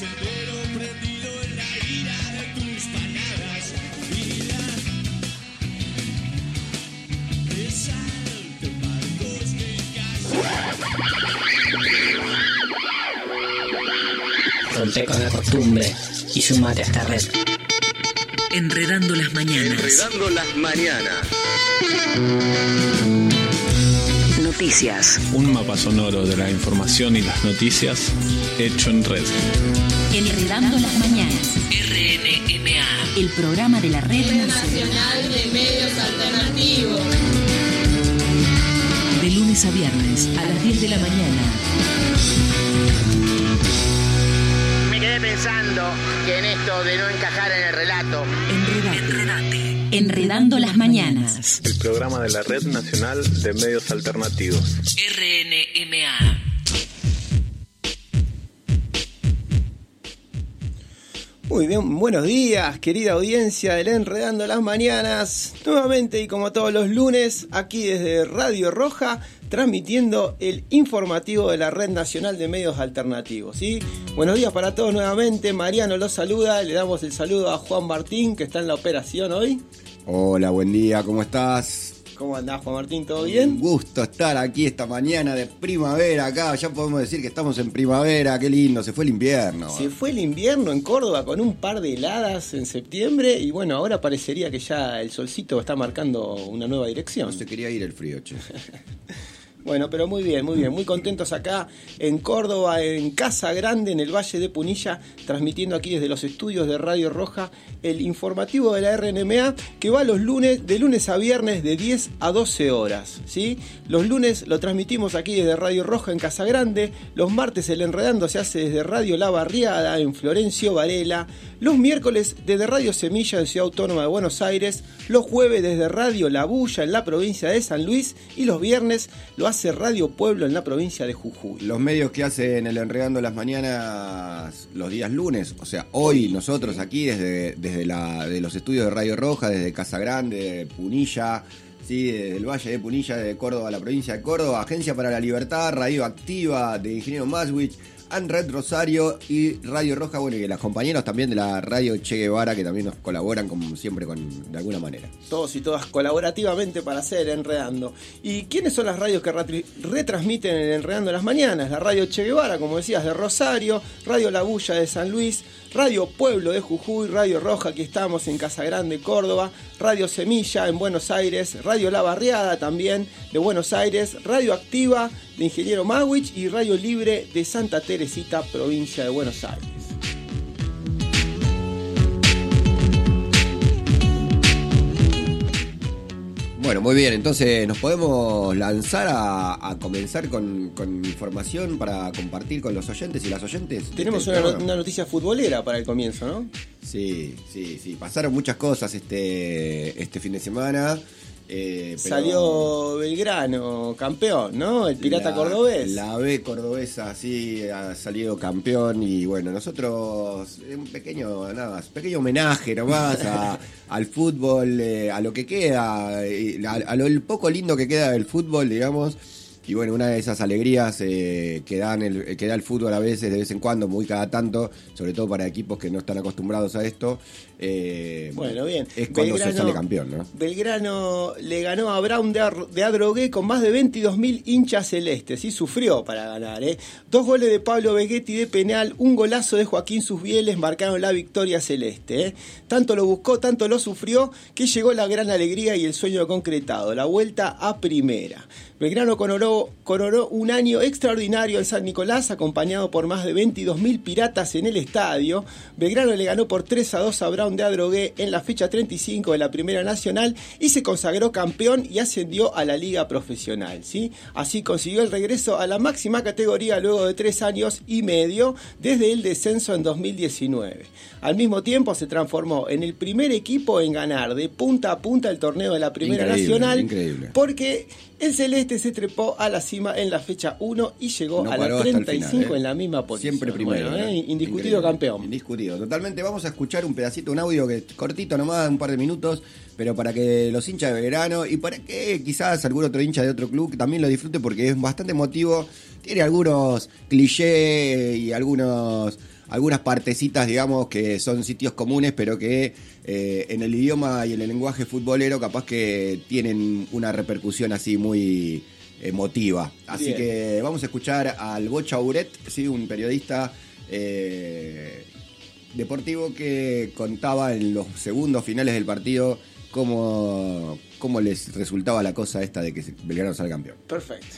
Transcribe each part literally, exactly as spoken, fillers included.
sendero prendido en la ira de tus palabras. Vida, resalte marcos de casa. Rompe con la costumbre y sumate a esta red. Enredando las mañanas. Enredando las mañanas. Noticias. Un mapa sonoro de la información y las noticias hecho en red. Enredando las mañanas. R N M A. El programa de la Red Nacional de Medios Alternativos. De lunes a viernes a las diez de la mañana. Me quedé pensando que en esto de no encajar en el relato. Enredate. Enredate. Enredando las mañanas. El programa de la Red Nacional de Medios Alternativos. R N M A. Muy bien, buenos días, querida audiencia del Enredando las Mañanas. Nuevamente y como todos los lunes, aquí desde Radio Roja, transmitiendo el informativo de la Red Nacional de Medios Alternativos, ¿sí? Buenos días para todos nuevamente, Mariano los saluda, le damos el saludo a Juan Martín, que está en la operación hoy. Hola, buen día, ¿cómo estás? ¿Cómo andás, Juan Martín? ¿Todo bien? Un gusto estar aquí esta mañana de primavera acá, ya podemos decir que estamos en primavera, qué lindo, se fue el invierno. Se fue el invierno en Córdoba con un par de heladas en septiembre y bueno, ahora parecería que ya el solcito está marcando una nueva dirección. No se quería ir el frío, che. Bueno, pero muy bien, muy bien, muy contentos acá en Córdoba, en Casa Grande, en el Valle de Punilla, transmitiendo aquí desde los estudios de Radio Roja el informativo de la R N M A, que va los lunes, de lunes a viernes de diez a doce horas, ¿sí? Los lunes lo transmitimos aquí desde Radio Roja en Casa Grande, los martes el Enredando se hace desde Radio La Barriada en Florencio Varela, los miércoles desde Radio Semilla en Ciudad Autónoma de Buenos Aires, los jueves desde Radio La Bulla en la provincia de San Luis y los viernes lo hace Radio Pueblo en la provincia de Jujuy. Los medios que hacen el Enredando las Mañanas los días lunes, o sea, hoy nosotros aquí desde, desde la, de los estudios de Radio Roja, desde Casa Grande, Punilla, sí, desde el Valle de Punilla, de Córdoba, la provincia de Córdoba, Agencia para la Libertad, Radio Activa, de Ingeniero Maswich, Red Rosario y Radio Roja, bueno, y las compañeras también de la Radio Che Guevara, que también nos colaboran como siempre con, de alguna manera. Todos y todas colaborativamente para hacer Enredando. ¿Y quiénes son las radios que retransmiten el Enredando en las mañanas? La Radio Che Guevara, como decías, de Rosario, Radio La Bulla de San Luis, Radio Pueblo de Jujuy, Radio Roja, aquí estamos en Casa Grande, Córdoba, Radio Semilla en Buenos Aires, Radio La Barriada también de Buenos Aires, Radio Activa de Ingeniero Mawich y Radio Libre de Santa Teresita, provincia de Buenos Aires. Bueno, muy bien, entonces nos podemos lanzar a, a comenzar con, con información para compartir con los oyentes y las oyentes. Tenemos una, no, una noticia futbolera para el comienzo, ¿no? Sí, sí, sí, pasaron muchas cosas este, este fin de semana. Eh, pero salió Belgrano campeón, ¿no? El Pirata la, cordobés. La B cordobesa, sí, ha salido campeón y bueno, nosotros un pequeño, nada más, pequeño homenaje nomás a, al fútbol, eh, a lo que queda, a, a lo el poco lindo que queda del fútbol, digamos. Y bueno, una de esas alegrías eh, que, dan el, que da el fútbol a veces, de vez en cuando, muy cada tanto, sobre todo para equipos que no están acostumbrados a esto, eh, bueno, bien. Es cuando Belgrano, se sale campeón, ¿no? Belgrano le ganó a Brown de, Ar- de Adrogué con más de veintidós mil hinchas celestes, y sufrió para ganar, ¿eh? Dos goles de Pablo Vegetti de penal, un golazo de Joaquín Susbieles marcaron la victoria celeste, ¿eh? Tanto lo buscó, tanto lo sufrió, que llegó la gran alegría y el sueño concretado, la vuelta a primera. Belgrano coronó, coronó un año extraordinario en San Nicolás, acompañado por más de veintidós mil piratas en el estadio. Belgrano le ganó por tres a dos a Brown de Adrogué en la fecha treinta y cinco de la Primera Nacional y se consagró campeón y ascendió a la Liga Profesional, ¿sí? Así consiguió el regreso a la máxima categoría luego de tres años y medio desde el descenso en dos mil diecinueve. Al mismo tiempo se transformó en el primer equipo en ganar de punta a punta el torneo de la Primera Increíble, Nacional, increíble. Porque el celeste se trepó a la cima en la fecha uno y llegó no a la treinta y cinco final, ¿eh? en la misma posición. Siempre primero. Bueno, ¿eh? Indiscutido Increíble. campeón. Indiscutido, totalmente. Vamos a escuchar un pedacito, un audio que cortito nomás, un par de minutos, pero para que los hinchas de Belgrano y para que quizás algún otro hincha de otro club también lo disfrute porque es bastante emotivo tiene algunos clichés y algunos algunas partecitas, digamos, que son sitios comunes, pero que eh, en el idioma y en el lenguaje futbolero capaz que tienen una repercusión así muy emotiva. Así Bien. que vamos a escuchar al Bocha Uret, ¿sí? Un periodista eh, deportivo que contaba en los segundos finales del partido cómo, cómo les resultaba la cosa esta de que Belgrano salga campeón. Perfecto.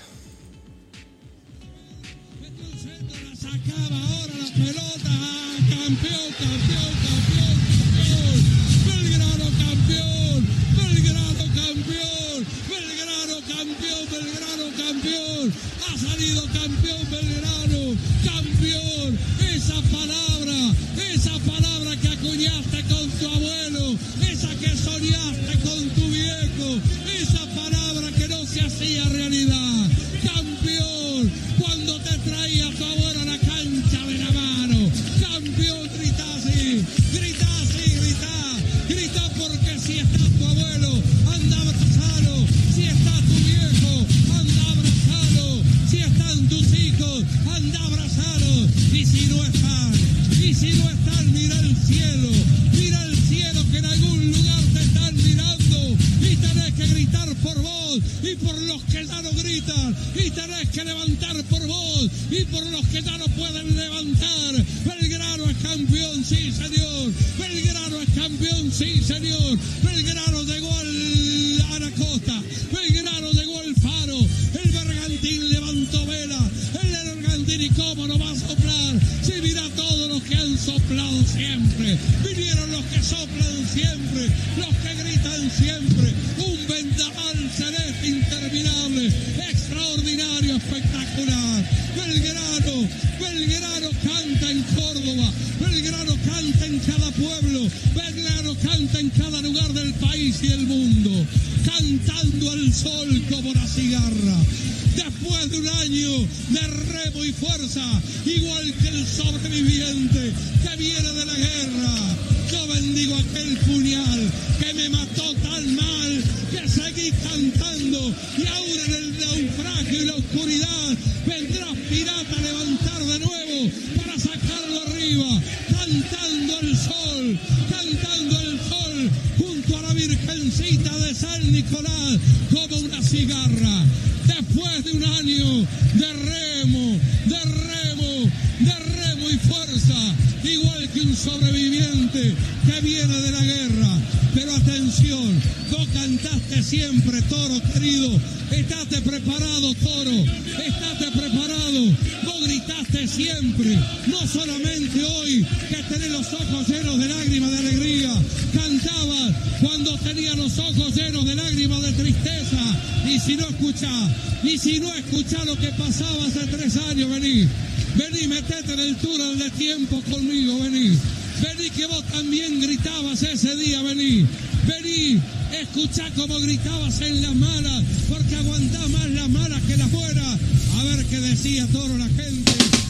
Sacaba ahora la pelota, campeón, campeón, campeón, campeón, Belgrano campeón, Belgrano campeón, Belgrano campeón, Belgrano campeón, ha salido campeón Belgrano, campeón, esa palabra, esa palabra que acuñaste con tu abuelo, esa que soñaste con tu viejo, esa palabra que no se hacía realidad, campeón, cuando te traía tu abuelo a la cancha de la mano, campeón, grita así, grita así, grita, grita porque si está tu abuelo, anda abrazalo, si está tu viejo, anda abrazalo, si están tus hijos, anda abrazalo, y si no están, y si no están, mira el cielo, mira el cielo que en algún lugar te están mirando, y tenés que gritar por vos, y por los que ya no gritan, y tenés que levantar por vos, y por los que ya no pueden levantar. Belgrano es campeón, sí señor, Belgrano es campeón, sí señor, Belgrano llegó al Anacosta, Belgrano llegó al Faro, el Bergantín levantó vela, el Bergantín y cómo no va a soplar, si mira todos los que han soplado siempre, vinieron los que soplan siempre, los que gritan siempre, un vendaval celeste interminable, extraordinario, espectacular, Belgrano, Belgrano canta en Córdoba, Belgrano canta en cada pueblo, Belgrano canta en cada lugar del país y el mundo, cantando al sol como la cigarra. Después de un año de remo y fuerza, igual que el sobreviviente que viene de la guerra, yo bendigo aquel puñal que me mató tan mal que seguí cantando y ahora en el naufragio y la oscuridad vendrás pirata a levantar de nuevo para sacarlo arriba, cantando al sol, cantando al sol junto a la Virgencita de San Nicolás como una cigarra. Después de un año de remo, de remo, de remo y fuerza, igual que un sobreviviente que viene de la guerra. Pero atención, vos cantaste siempre, Toro querido, estate preparado, Toro, estate preparado, vos gritaste siempre, no solamente hoy que tenés los ojos llenos de lágrimas de alegría, cantabas cuando tenías los ojos llenos de lágrimas de tristeza, y si no escuchás, y si no escuchás lo que pasaba hace tres años, vení, vení, metete en el túnel de tiempo conmigo, vení. Vení que vos también gritabas ese día, vení, vení, escuchá como gritabas en las malas, porque aguantás más las malas que las buenas. A ver qué decía Toro la gente.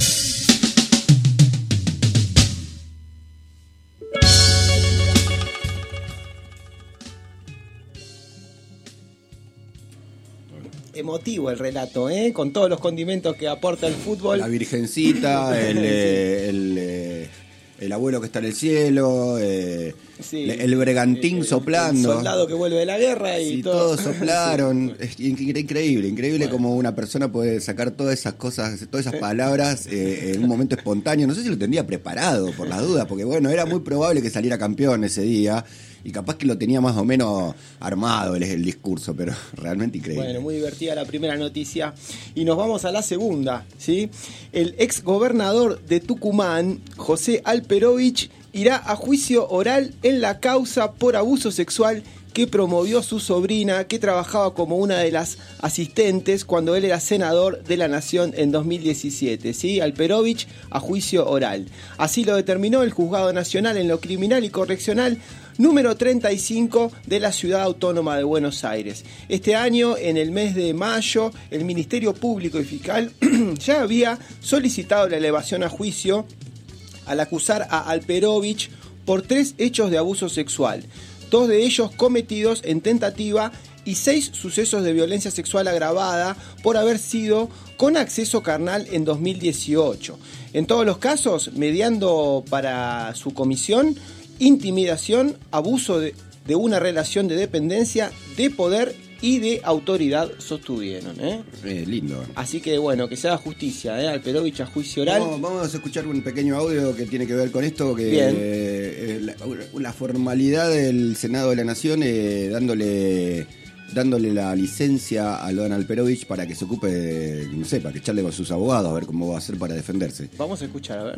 Emotivo el relato, ¿eh? Con todos los condimentos que aporta el fútbol. La Virgencita, el... el, el el abuelo que está en el cielo, eh, sí, el Bergantín el, soplando. El soldado que vuelve de la guerra y sí, todo. todos soplaron. Es increíble, increíble bueno. Como una persona puede sacar todas esas cosas, todas esas palabras eh, en un momento espontáneo. No sé si lo tendría preparado por las dudas, porque bueno, era muy probable que saliera campeón ese día. Y capaz que lo tenía más o menos armado el, el discurso, pero realmente increíble. Bueno, muy divertida la primera noticia. Y nos vamos a la segunda, ¿sí? El ex gobernador de Tucumán, José Alperovich, irá a juicio oral en la causa por abuso sexual que promovió su sobrina, que trabajaba como una de las asistentes cuando él era senador de la Nación en dos mil diecisiete. ¿Sí? Alperovich a juicio oral. Así lo determinó el Juzgado Nacional en lo Criminal y Correccional número treinta y cinco de la Ciudad Autónoma de Buenos Aires. Este año, en el mes de mayo, el Ministerio Público y Fiscal ya había solicitado la elevación a juicio al acusar a Alperovich por tres hechos de abuso sexual, dos de ellos cometidos en tentativa y seis sucesos de violencia sexual agravada por haber sido con acceso carnal en dos mil dieciocho. En todos los casos, mediando para su comisión, intimidación, abuso de, de una relación de dependencia, de poder y de autoridad sostuvieron. ¿eh? Eh, lindo. Así que bueno, que se haga justicia, ¿eh? Alperovich a juicio oral. Vamos, vamos a escuchar un pequeño audio que tiene que ver con esto, que eh, la, la formalidad del Senado de la Nación eh, dándole dándole la licencia a Lodan Alperovich para que se ocupe de, no sé, para que charle con sus abogados a ver cómo va a hacer para defenderse. Vamos a escuchar, a ver.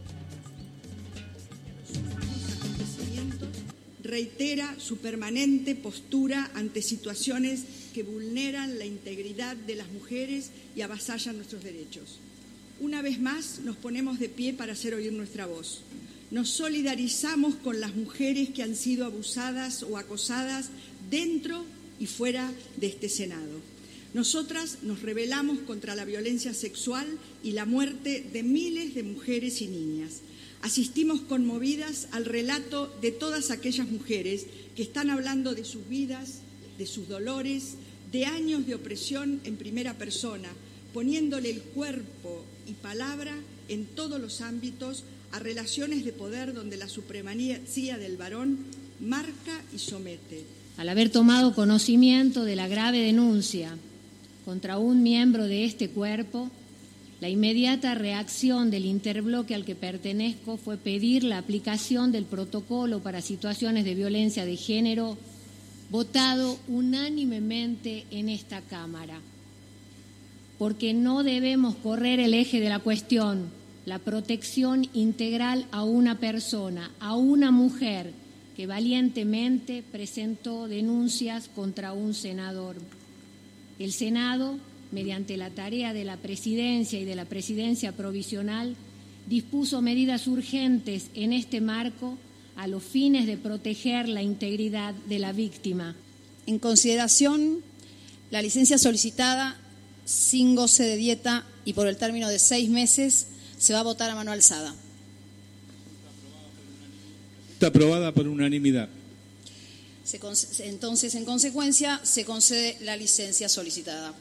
Reitera su permanente postura ante situaciones que vulneran la integridad de las mujeres y avasallan nuestros derechos. Una vez más nos ponemos de pie para hacer oír nuestra voz. Nos solidarizamos con las mujeres que han sido abusadas o acosadas dentro y fuera de este Senado. Nosotras nos rebelamos contra la violencia sexual y la muerte de miles de mujeres y niñas. Asistimos conmovidas al relato de todas aquellas mujeres que están hablando de sus vidas, de sus dolores, de años de opresión en primera persona, poniéndole el cuerpo y palabra en todos los ámbitos a relaciones de poder donde la supremacía del varón marca y somete. Al haber tomado conocimiento de la grave denuncia contra un miembro de este cuerpo, la inmediata reacción del interbloque al que pertenezco fue pedir la aplicación del protocolo para situaciones de violencia de género, votado unánimemente en esta Cámara. Porque no debemos correr el eje de la cuestión, la protección integral a una persona, a una mujer que valientemente presentó denuncias contra un senador. El Senado, mediante la tarea de la Presidencia y de la Presidencia Provisional, dispuso medidas urgentes en este marco a los fines de proteger la integridad de la víctima. En consideración, la licencia solicitada sin goce de dieta y por el término de seis meses se va a votar a mano alzada. Está aprobada por unanimidad. Se entonces, en consecuencia, se concede la licencia solicitada.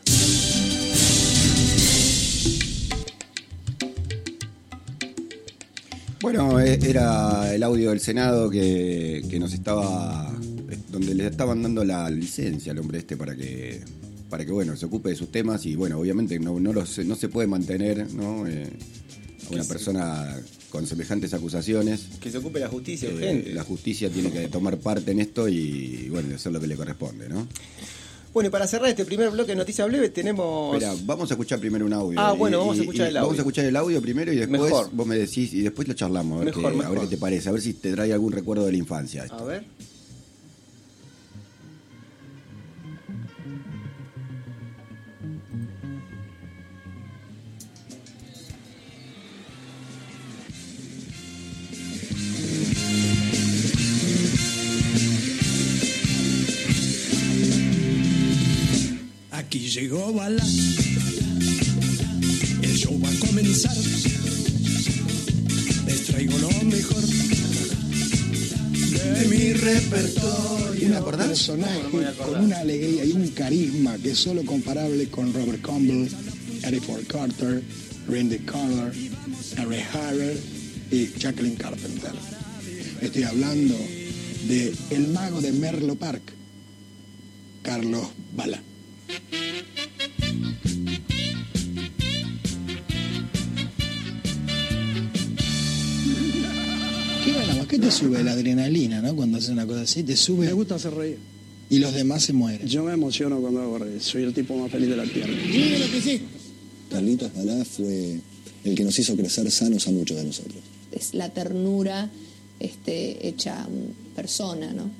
Bueno, era el audio del Senado que, que nos estaba, donde le estaban dando la licencia al hombre este para que, para que bueno, se ocupe de sus temas y bueno, obviamente no, no, los, no se puede mantener, ¿no? Eh, a una persona con semejantes acusaciones. Que se ocupe la justicia, eh, urgente. La justicia tiene que tomar parte en esto y bueno, hacer lo que le corresponde, ¿no? Bueno, y para cerrar este primer bloque de Noticias Breves tenemos... Espera, vamos a escuchar primero un audio. Ah, bueno, y, vamos a escuchar y, el audio. Vamos a escuchar el audio primero y después mejor. Vos me decís y después lo charlamos, a ver, Mejor, qué, mejor. a ver qué te parece, a ver si te trae algún recuerdo de la infancia esto. A ver. Aquí llegó Bala, el show va a comenzar, les traigo lo mejor de mi repertorio. Un personaje con una alegría y un carisma que es solo comparable con Robert Campbell, Eddie Ford Carter, Randy Carter, Ray Harrell y Jacqueline Carpenter. Estoy hablando de el mago de Menlo Park, Carlos Bala. ¿Qué ganaba? ¿Qué te sube la adrenalina, no? Cuando haces una cosa así, te sube. Me gusta hacer reír. Y los demás se mueren. Yo me emociono cuando hago reír. Soy el tipo más feliz de la tierra. Diga lo que sí. Carlitos Balá fue el que nos hizo crecer sanos a muchos de nosotros. Es la ternura este, hecha persona, ¿no?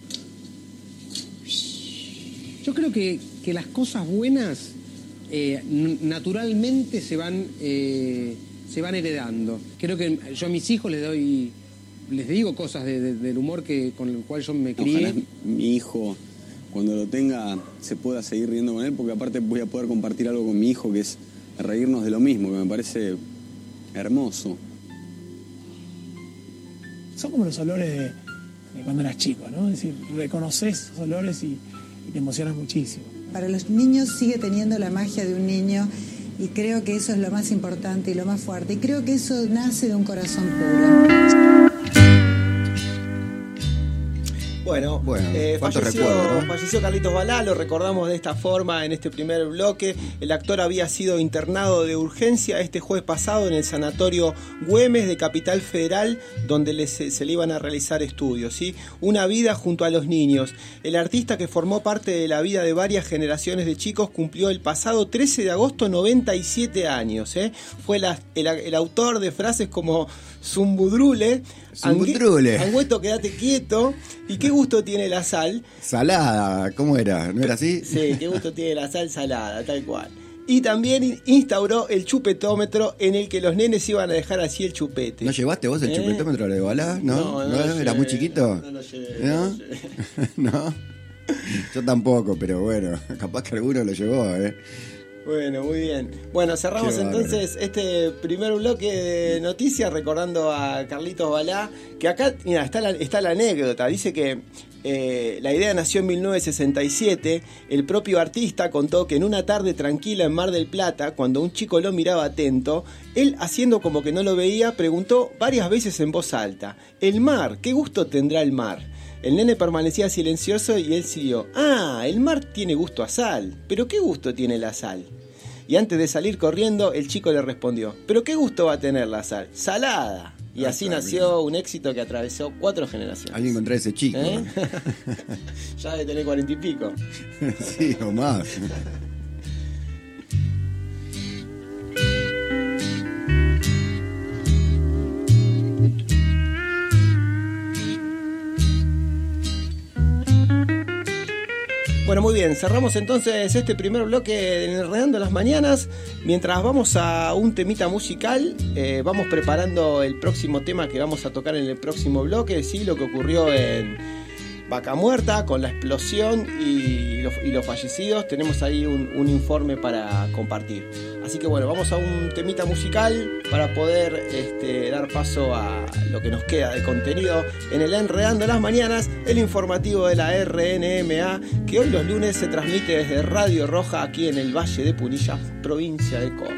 Yo creo que, que las cosas buenas eh, naturalmente se van, eh, se van heredando. Creo que yo a mis hijos les doy, les digo cosas de, de, del humor que, con el cual yo me crié. Ojalá mi hijo, cuando lo tenga, se pueda seguir riendo con él, porque aparte voy a poder compartir algo con mi hijo que es reírnos de lo mismo, que me parece hermoso. Son como los olores de, de cuando eras chico, ¿no? Es decir, reconoces esos olores y, me emociona muchísimo. Para los niños sigue teniendo la magia de un niño y creo que eso es lo más importante y lo más fuerte. Y creo que eso nace de un corazón puro. Bueno, bueno eh, falleció, recuerdo, ¿no? falleció Carlitos Balá, lo recordamos de esta forma en este primer bloque. El actor había sido internado de urgencia este jueves pasado en el sanatorio Güemes de Capital Federal, donde le, se, se le iban a realizar estudios, ¿sí? Una vida junto a los niños. El artista, que formó parte de la vida de varias generaciones de chicos, cumplió el pasado trece de agosto noventa y siete años. ¿eh? Fue la, el, el autor de frases como Zumbudrule, Zumbudrule, Angüeto, quédate quieto, y qué gusto tiene la sal. Salada, ¿cómo era? ¿No era así? Sí, qué gusto tiene la sal salada, tal cual. Y también instauró el chupetómetro, en el que los nenes iban a dejar así el chupete. ¿No llevaste vos el ¿Eh? chupetómetro de Balá? ¿No? No, no, ¿No? no ¿Eras muy chiquito? No lo llevé. ¿No? No, lo llevé. ¿No? Yo tampoco, pero bueno, capaz que alguno lo llevó, ¿eh? Bueno, muy bien. Bueno, cerramos entonces este primer bloque de noticias recordando a Carlitos Balá, que acá, mira, está la, está la anécdota. Dice que eh, la idea nació en mil novecientos sesenta y siete. El propio artista contó que en una tarde tranquila en Mar del Plata, cuando un chico lo miraba atento, él, haciendo como que no lo veía, preguntó varias veces en voz alta: ¿el mar? ¿Qué gusto tendrá el mar? El nene permanecía silencioso y él siguió: ah, el mar tiene gusto a sal. ¿Pero qué gusto tiene la sal? Y antes de salir corriendo, el chico le respondió: ¿pero qué gusto va a tener la sal? ¡Salada! Y así nació un éxito que atravesó cuatro generaciones. Alguien encontró a ese chico. ¿Eh? Ya debe tener cuarenta y pico. Sí, o más. Bueno, muy bien, cerramos entonces este primer bloque de Enredando las Mañanas. Mientras vamos a un temita musical, eh, vamos preparando el próximo tema que vamos a tocar en el próximo bloque, ¿sí? Lo que ocurrió en Vaca Muerta con la explosión y los, y los fallecidos. Tenemos ahí un, un informe para compartir. Así que bueno, vamos a un temita musical para poder este, dar paso a lo que nos queda de contenido en el Enredando las Mañanas, el informativo de la R N M A, que hoy los lunes se transmite desde Radio Roja aquí en el Valle de Punilla, provincia de Córdoba.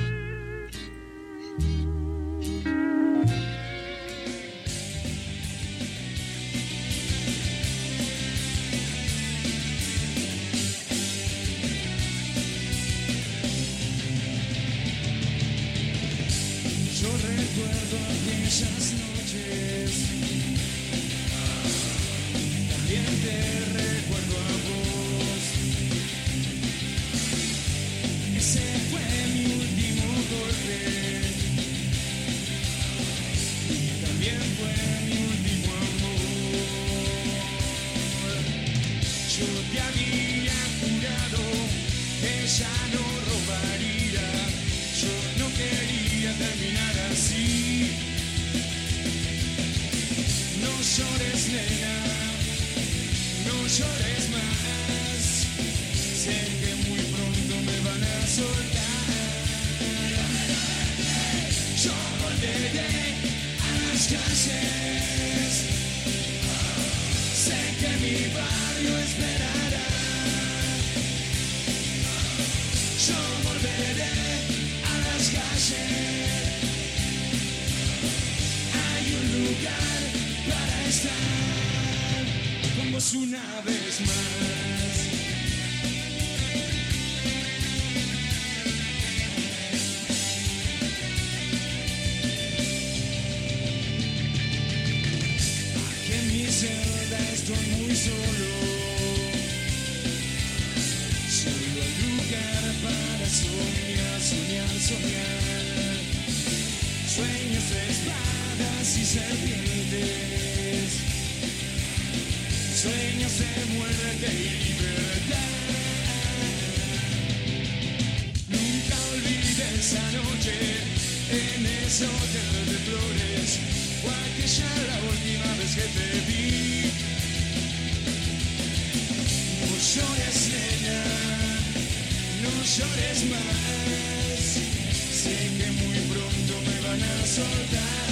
Una vez más. Aquí en mi celda estoy muy solo. Solo hay lugar para soñar, soñar, soñar. Sueños de espadas y serpientes. Sueños de muerte y libertad. Nunca olvidé esa noche en ese hotel de flores. Fue aquella la última vez que te vi. No llores, nena, no llores más. Sé que muy pronto me van a soltar.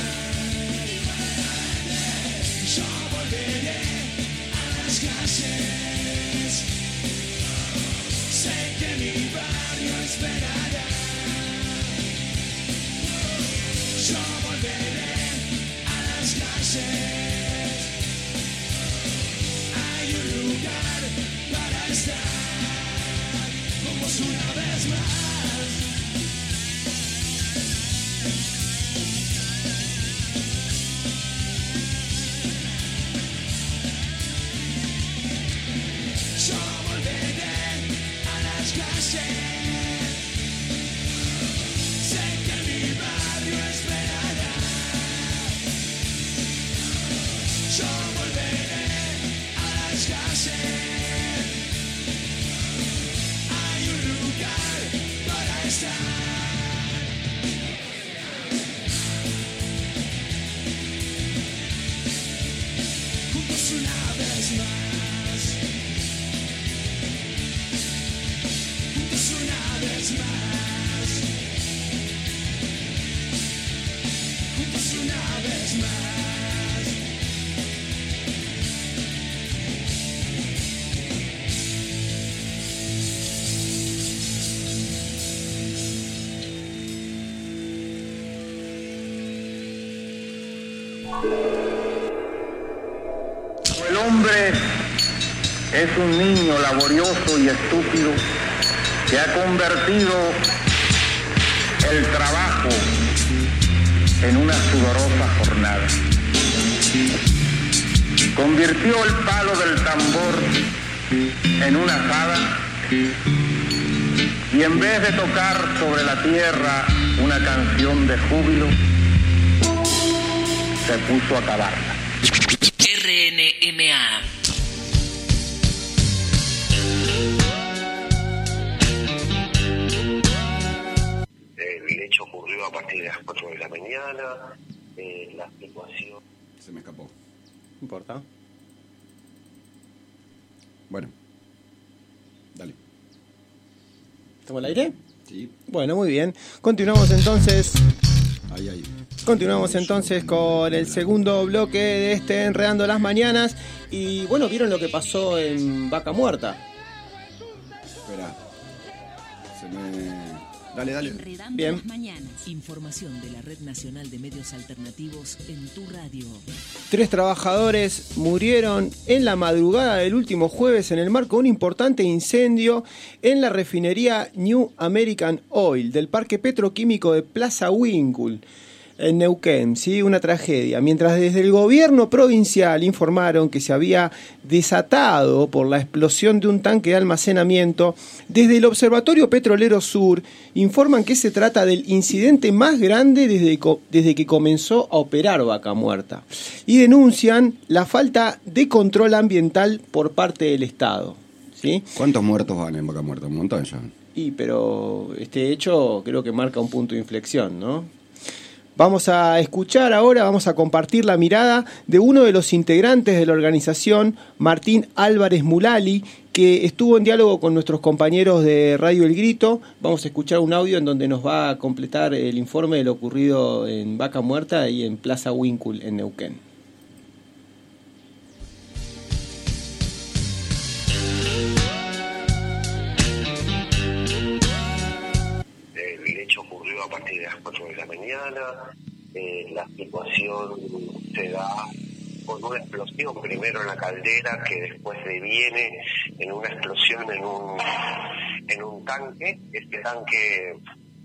Yo volveré calles, El hombre es un niño laborioso y estúpido que ha convertido el trabajo en una sudorosa jornada. Convirtió el palo del tambor en una azada y en vez de tocar sobre la tierra una canción de júbilo, se puso a cavarla. R N M A. El hecho ocurrió a partir de las cuatro de la mañana. Eh, la situación... Se me escapó. No importa. Bueno. Dale. ¿Estamos al aire? Sí. Bueno, muy bien. Continuamos entonces. Ahí, ahí. Continuamos entonces con el segundo bloque de este Enredando las Mañanas. Y bueno, ¿vieron lo que pasó en Vaca Muerta? Espera. Se me... Dale, dale. Enredando Bien. las Mañanas. Información de la Red Nacional de Medios Alternativos en tu radio. Tres trabajadores murieron en la madrugada del último jueves en el marco de un importante incendio en la refinería New American Oil del parque petroquímico de Plaza Winkle, en Neuquén, ¿sí? Una tragedia. Mientras desde el gobierno provincial informaron que se había desatado por la explosión de un tanque de almacenamiento, desde el Observatorio Petrolero Sur informan que se trata del incidente más grande desde, desde que comenzó a operar Vaca Muerta y denuncian la falta de control ambiental por parte del Estado, ¿sí? ¿Cuántos muertos van en Vaca Muerta? Un montón ya. Y pero este hecho creo que marca un punto de inflexión, ¿no? Vamos a escuchar ahora, vamos a compartir la mirada de uno de los integrantes de la organización, Martín Álvarez Mulali, que estuvo en diálogo con nuestros compañeros de Radio El Grito. Vamos a escuchar un audio en donde nos va a completar el informe de lo ocurrido en Vaca Muerta y en Plaza Winkle, en Neuquén. El hecho ocurrió a partir de las cuatro de la mañana. Eh, la situación se da con una explosión primero en la caldera que después deviene en una explosión en un en un tanque. Este tanque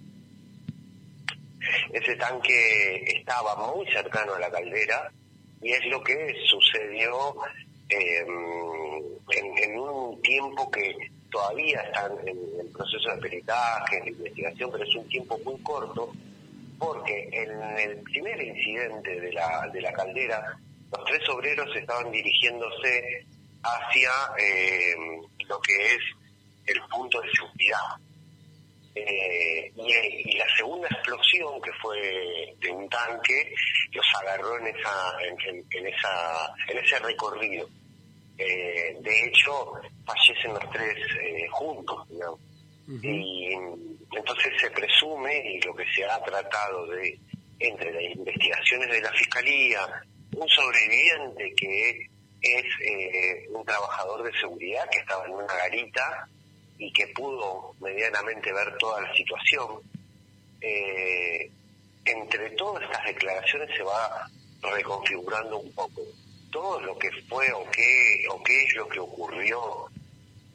ese tanque estaba muy cercano a la caldera y es lo que sucedió eh, en, en un tiempo que todavía están en el proceso de peritaje, de investigación, pero es un tiempo muy corto, porque en el primer incidente de la de la caldera, los tres obreros estaban dirigiéndose hacia eh, lo que es el punto de seguridad. Eh, y, y la segunda explosión, que fue de un tanque, los agarró en esa en, en, en esa en ese recorrido. Eh, de hecho, fallecen los tres eh, juntos, ¿no? Uh-huh. Y entonces se presume, y lo que se ha tratado de, entre las investigaciones de la Fiscalía, un sobreviviente que es eh, un trabajador de seguridad que estaba en una garita y que pudo medianamente ver toda la situación. Eh, entre todas estas declaraciones se va reconfigurando un poco todo lo que fue o qué o qué es lo que ocurrió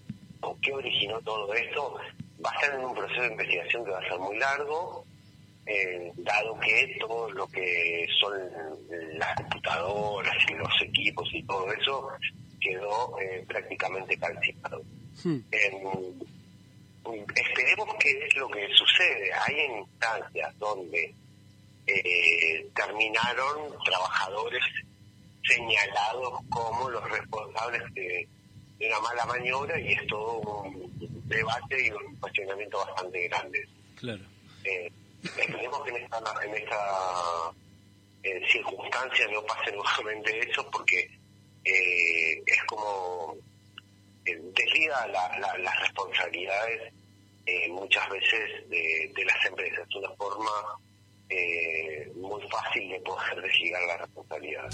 o qué originó todo esto, va a estar en un proceso de investigación que va a ser muy largo, eh, dado que todo lo que son las computadoras y los equipos y todo eso quedó eh, prácticamente calcinado. Hmm. Eh, esperemos qué es lo que sucede. Hay instancias donde eh, terminaron trabajadores señalados como los responsables de, de una mala maniobra, y es todo un debate y un cuestionamiento bastante grande. Claro. Eh, esperemos que en esta, en esta eh, circunstancia no pase nuevamente eso, porque eh, es como eh, desliga la, la, las responsabilidades eh, muchas veces de, de las empresas. Es una forma eh, muy fácil de poder desligar la responsabilidad.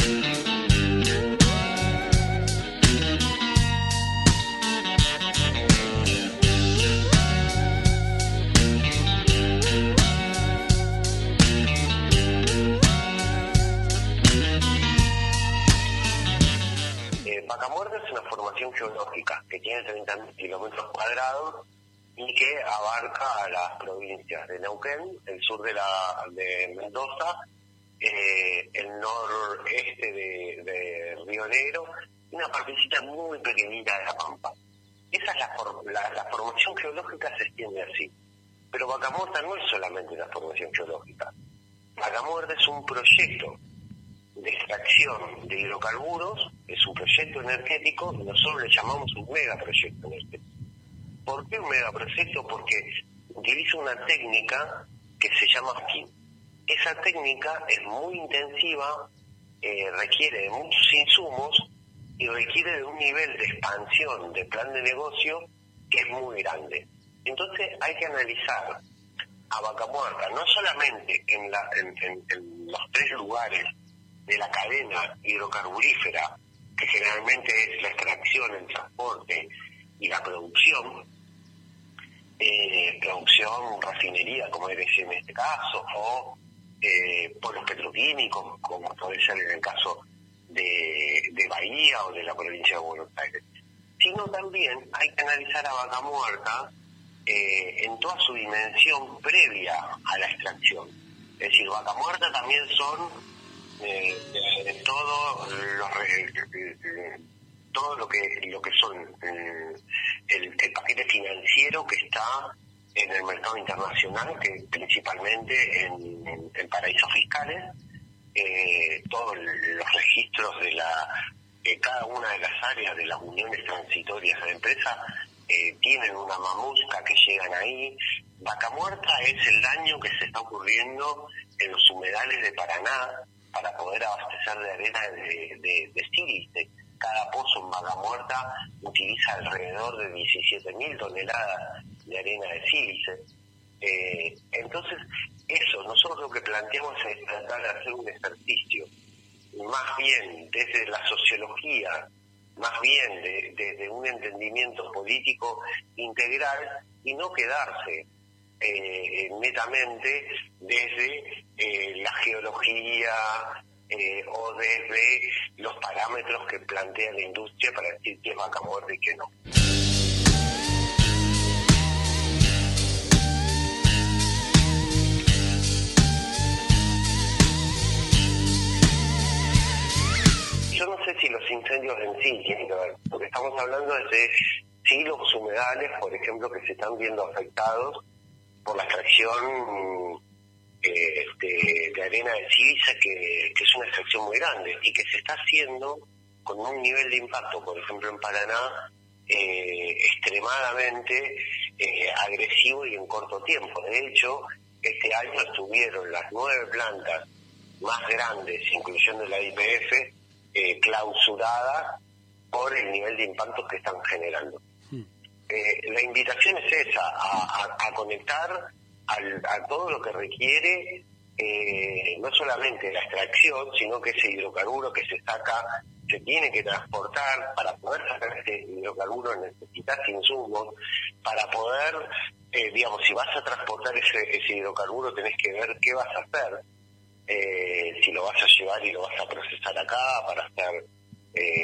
Vaca Muerta es una formación geológica que tiene treinta mil kilómetros cuadrados y que abarca a las provincias de Neuquén, el sur de la de Mendoza, eh, el noreste de, de Río Negro y una partecita muy pequeñita de La Pampa. Esa es la, for, la, la formación geológica, se extiende así. Pero Vaca Muerta no es solamente una formación geológica. Vaca Muerta es un proyecto de extracción de hidrocarburos, es un proyecto energético, nosotros le llamamos un megaproyecto energético. ¿Por qué un megaproyecto? Porque utiliza una técnica que se llama fracking. Esa técnica es muy intensiva, eh, requiere de muchos insumos y requiere de un nivel de expansión de plan de negocio que es muy grande. Entonces hay que analizar a Vaca Muerta no solamente en, la, en, en, en los tres lugares de la cadena hidrocarburífera, que generalmente es la extracción, el transporte y la producción, eh, producción, refinería, como es en este caso, o eh, polos petroquímicos, como puede ser en el caso de, de Bahía o de la provincia de Buenos Aires, sino también hay que analizar a Vaca Muerta eh, en toda su dimensión previa a la extracción. Es decir, Vaca Muerta también son Eh, de, de todo lo, eh, todo lo que lo que son eh, el, el paquete financiero que está en el mercado internacional, que principalmente en, en, en paraísos fiscales, eh, todos los registros de la de cada una de las áreas de las uniones transitorias de empresas eh, tienen una mamusca que llegan ahí. Vaca Muerta es el daño que se está ocurriendo en los humedales de Paraná para poder abastecer de arena de, de, de sílice. Cada pozo en Vaca Muerta utiliza alrededor de diecisiete mil toneladas de arena de sílice. Eh, entonces, eso, nosotros lo que planteamos es tratar de hacer un ejercicio, más bien desde la sociología, más bien de, de, de un entendimiento político integral, y no quedarse Eh, netamente desde eh, la geología eh, o desde los parámetros que plantea la industria para decir que es Vaca Muerta y que no. Yo no sé si los incendios en sí tienen que ver, porque estamos hablando de sí los humedales, por ejemplo, que se están viendo afectados por la extracción eh, este, de arena de sílice, que, que es una extracción muy grande y que se está haciendo con un nivel de impacto, por ejemplo en Paraná, eh, extremadamente eh, agresivo y en corto tiempo. De hecho, este año estuvieron las nueve plantas más grandes, incluyendo la I P F, eh, clausuradas por el nivel de impactos que están generando. Eh, la invitación es esa, a, a, a conectar al, a todo lo que requiere eh, no solamente la extracción, sino que ese hidrocarburo que se saca se tiene que transportar. Para poder sacar ese hidrocarburo necesitas insumos, para poder, eh, digamos, si vas a transportar ese, ese hidrocarburo tenés que ver qué vas a hacer, eh, si lo vas a llevar y lo vas a procesar acá para hacer eh, combustible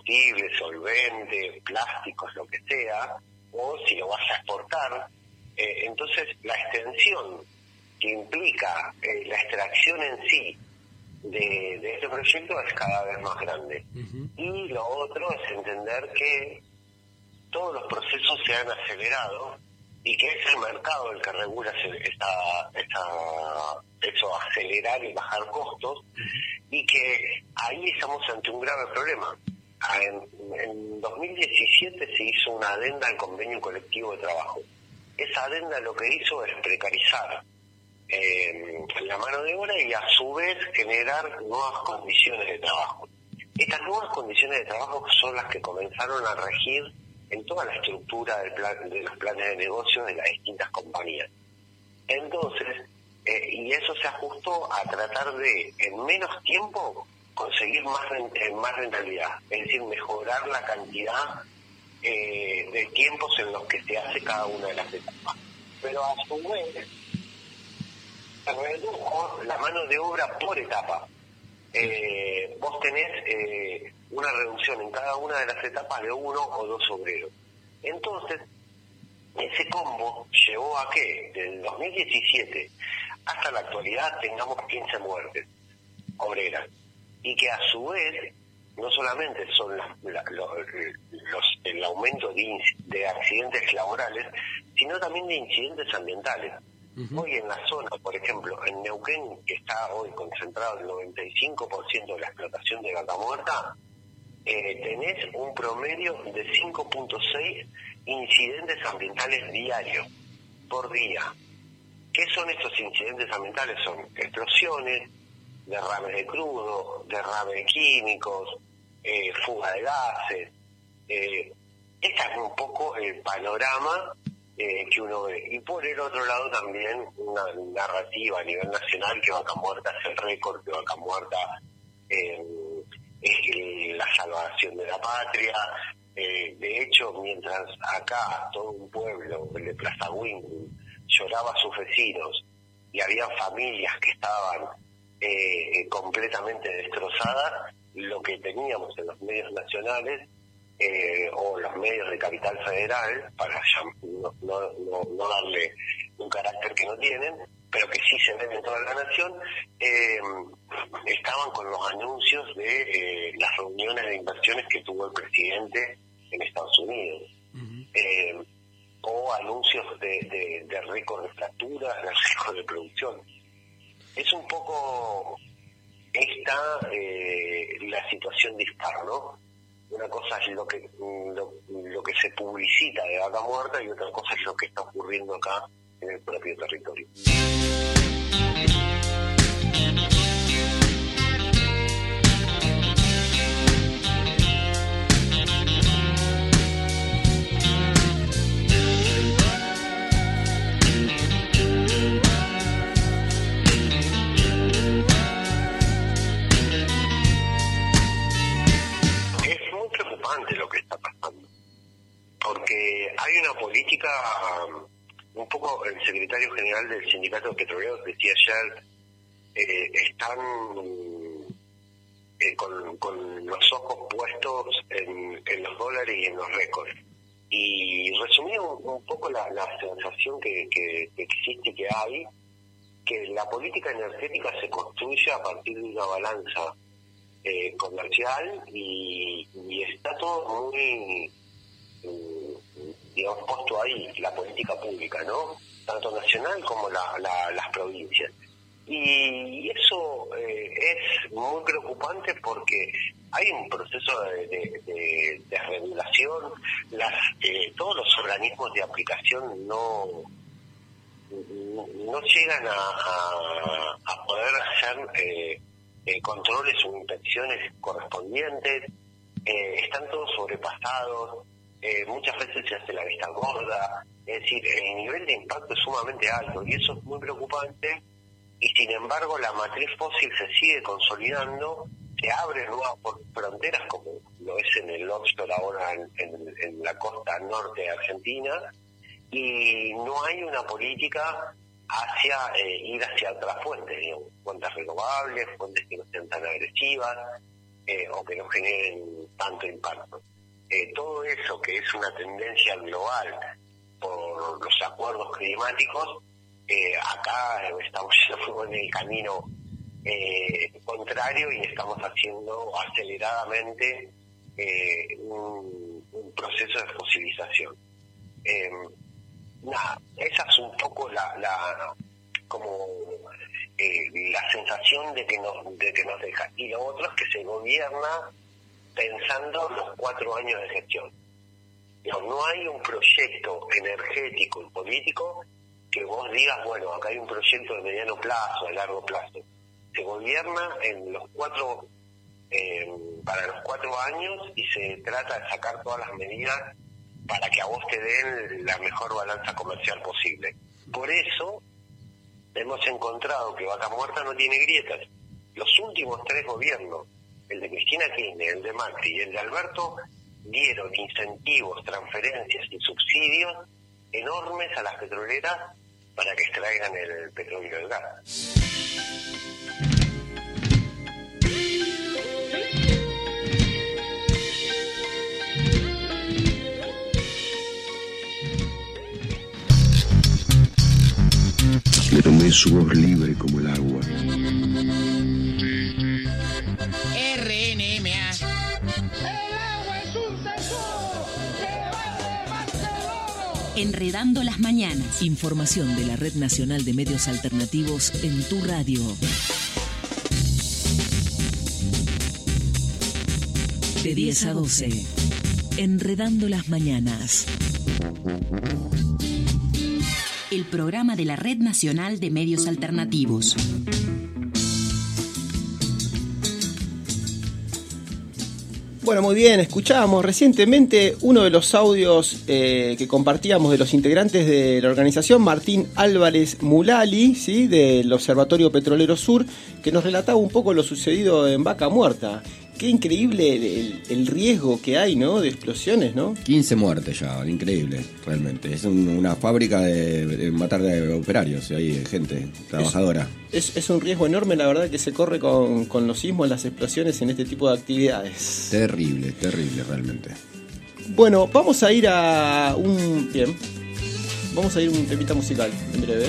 combustible, solvente, plásticos, lo que sea, o si lo vas a exportar. Eh, entonces, la extensión que implica eh, la extracción en sí de, de este proyecto es cada vez más grande. Uh-huh. Y lo otro es entender que todos los procesos se han acelerado y que es el mercado el que regula esta, esta, eso, acelerar y bajar costos, uh-huh. y que ahí estamos ante un grave problema. En, en dos mil diecisiete se hizo una adenda al convenio colectivo de trabajo. Esa adenda lo que hizo es precarizar eh, la mano de obra y a su vez generar nuevas condiciones de trabajo. Estas nuevas condiciones de trabajo son las que comenzaron a regir en toda la estructura del plan, de los planes de negocio de las distintas compañías. Entonces, eh, y eso se ajustó a tratar de, en menos tiempo, conseguir más, rent más rentabilidad, es decir, mejorar la cantidad eh, de tiempos en los que se hace cada una de las etapas. Pero a su vez, se redujo la mano de obra por etapa. Eh, vos tenés eh, una reducción en cada una de las etapas de uno o dos obreros. Entonces, ese combo llevó a que, desde el dos mil diecisiete hasta la actualidad, tengamos quince muertes obreras. Y que a su vez, no solamente son la, la, los, los, el aumento de, de accidentes laborales, sino también de incidentes ambientales. Uh-huh. Hoy en la zona, por ejemplo, en Neuquén, que está hoy concentrado el noventa y cinco por ciento de la explotación de vaca muerta, eh, tenés un promedio de cinco punto seis incidentes ambientales diarios, por día. ¿Qué son estos incidentes ambientales? Son explosiones, derrames de crudo, derrames de químicos, eh, fuga de gases. Eh, este es un poco el panorama eh, que uno ve. Y por el otro lado también una narrativa a nivel nacional que Vaca Muerta es el récord, que Vaca Muerta eh, es el, la salvación de la patria. Eh, de hecho, mientras acá todo un pueblo, el de Plaza Winwood, lloraba a sus vecinos y había familias que estaban eh, completamente destrozadas, lo que teníamos en los medios nacionales eh, o los medios de Capital Federal, para no, no, no, no darle un carácter que no tienen, pero que sí se ven en toda la nación, eh, estaban con los anuncios de eh, las reuniones de inversiones que tuvo el presidente en Estados Unidos. Uh-huh. eh, o anuncios de, de, de récord de fracturas, de récord de producción. Es un poco esta eh, la situación dispar, ¿no? Una cosa es lo que lo, lo que se publicita de Vaca Muerta y otra cosa es lo que está ocurriendo acá en el propio territorio. Lo que está pasando, porque hay una política, un poco el secretario general del Sindicato de Petroleros decía ayer, eh, están eh, con, con los ojos puestos en, en los dólares y en los récords, y resumía un, un poco la, la sensación que, que, que existe y que hay, que la política energética se construye a partir de una balanza Eh, comercial y, y está todo muy, eh, digamos, puesto ahí, la política pública, ¿no? Tanto nacional como la, la, las provincias. Y eso eh, es muy preocupante porque hay un proceso de, de, de, de regulación, las, eh, todos los organismos de aplicación no, no, no llegan a, a, a poder hacer Eh, Eh, controles o inspecciones correspondientes, eh, están todos sobrepasados, eh, muchas veces se hace la vista gorda, es decir, el nivel de impacto es sumamente alto y eso es muy preocupante, y sin embargo la matriz fósil se sigue consolidando, se abren nuevas fronteras como lo es en el offshore ahora en, en, en la costa norte de Argentina, y no hay una política hacia eh, ir hacia otras fuentes, digamos, fuentes renovables, fuentes que no sean tan agresivas eh, o que no generen tanto impacto. Eh, todo eso que es una tendencia global por los acuerdos climáticos, eh, acá estamos en el camino eh, contrario y estamos haciendo aceleradamente eh, un, un proceso de fosilización. Eh, nada, esa es un poco la, la como eh, la sensación de que nos de que nos deja. Y lo otro es que se gobierna pensando los cuatro años de gestión. No, no hay un proyecto energético y político que vos digas, bueno, acá hay un proyecto de mediano plazo, de largo plazo. Se gobierna en los cuatro, eh, para los cuatro años y se trata de sacar todas las medidas para que a vos te den la mejor balanza comercial posible. Por eso hemos encontrado que Vaca Muerta no tiene grietas. Los últimos tres gobiernos, el de Cristina Kirchner, el de Macri y el de Alberto, dieron incentivos, transferencias y subsidios enormes a las petroleras para que extraigan el petróleo y el gas. Le tomé su voz libre como el agua. R N M A. Enredando las mañanas. Información de la Red Nacional de Medios Alternativos en tu radio. De diez a doce. Enredando las mañanas. El programa de la Red Nacional de Medios Alternativos. Bueno, muy bien, escuchábamos recientemente uno de los audios eh, que compartíamos de los integrantes de la organización, Martín Álvarez Mulali, ¿sí?, del Observatorio Petrolero Sur, que nos relataba un poco lo sucedido en Vaca Muerta. Qué increíble el, el, el riesgo que hay, ¿no?, de explosiones, ¿no? quince muertes ya, increíble, realmente. Es un, una fábrica de, de matar de operarios, hay gente trabajadora. Es, es, es un riesgo enorme, la verdad, que se corre con, con los sismos, las explosiones en este tipo de actividades. Terrible, terrible, realmente. Bueno, vamos a ir a un... Bien. Vamos a ir a un temita musical, en breve.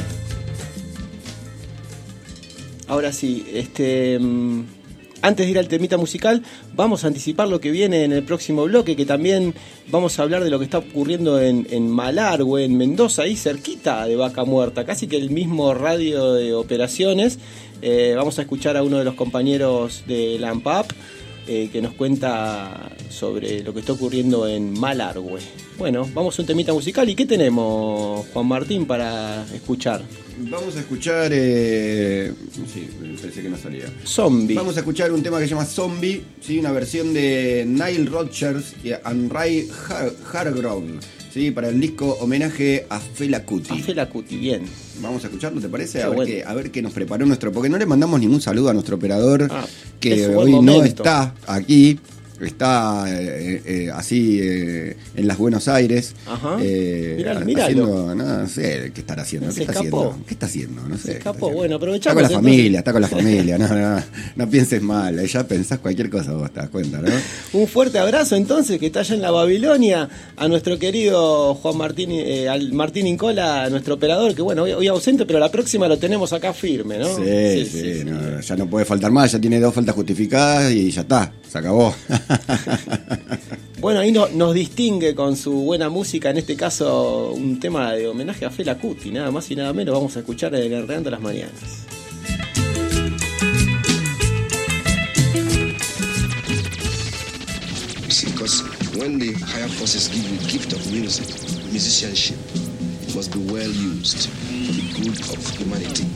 Ahora sí, este... Antes de ir al temita musical, vamos a anticipar lo que viene en el próximo bloque, que también vamos a hablar de lo que está ocurriendo en, en Malargüe, en Mendoza, ahí cerquita de Vaca Muerta, casi que el mismo radio de operaciones. Eh, vamos a escuchar a uno de los compañeros de la ANPAP eh, que nos cuenta sobre lo que está ocurriendo en Malargüe. Bueno, vamos a un temita musical. ¿Y qué tenemos, Juan Martín, para escuchar? Vamos a escuchar... Eh... Sí, pensé que no salía. Zombie. Vamos a escuchar un tema que se llama Zombie, ¿sí? Una versión de Nile Rodgers y Ray Hargrove, ¿sí? Para el disco homenaje a Fela Kuti. A Fela Kuti, bien. Vamos a escucharlo, ¿te parece? A qué ver, bueno. qué, a ver qué nos preparó nuestro... Porque no le mandamos ningún saludo a nuestro operador, ah, que hoy momento. no está aquí. Está eh, eh, así eh, en las Buenos Aires. Ajá. Eh, miralo, miralo. Haciendo, no, no sé qué estará haciendo. Se ¿Qué está escapó. haciendo? ¿Qué está haciendo? No sé. Se escapó. Bueno, aprovechamos. Está con la entonces. familia, está con la familia. No, no, no pienses mal. Ya pensás cualquier cosa, vos te das cuenta, ¿no? Un fuerte abrazo entonces, que está allá en la Babilonia, a nuestro querido Juan Martín, eh, al Martín Incola, nuestro operador, que bueno, hoy, hoy ausente, pero la próxima lo tenemos acá firme, ¿no? Sí, sí, sí, sí, no, sí. Ya no puede faltar más, ya tiene dos faltas justificadas y ya está, se acabó. Bueno, ahí no, nos distingue con su buena música, en este caso un tema de homenaje a Fela Kuti, nada más y nada menos. Vamos a escuchar en Enredando las Mañanas. Because when the higher forces give you the gift of music, musicianship, it must be well used for the good of humanity.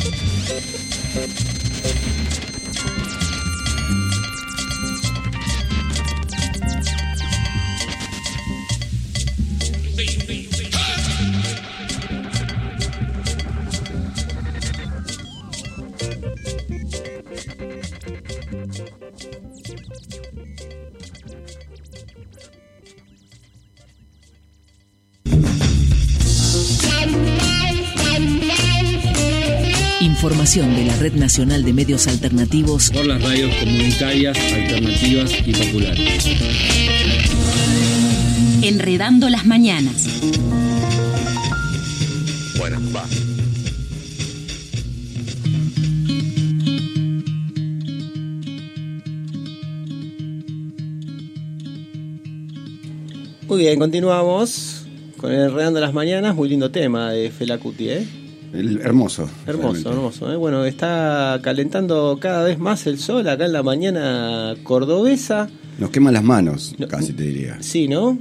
Información de la Red Nacional de Medios Alternativos por las radios comunitarias, alternativas y populares. Enredando las mañanas. Bueno, va. Muy bien, continuamos con el Enredando las Mañanas. Muy lindo tema de Fela Kuti, ¿eh? El, hermoso. Hermoso, realmente. hermoso. ¿eh? Bueno, está calentando cada vez más el sol acá en la mañana cordobesa. Nos queman las manos, no, casi te diría. Sí, ¿no?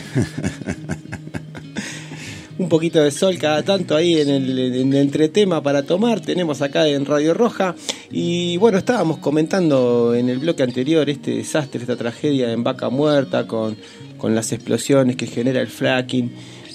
Un poquito de sol cada tanto ahí en el, en el entretema para tomar. Tenemos acá en Radio Roja. Y bueno, estábamos comentando en el bloque anterior este desastre, esta tragedia en Vaca Muerta con, con las explosiones que genera el fracking.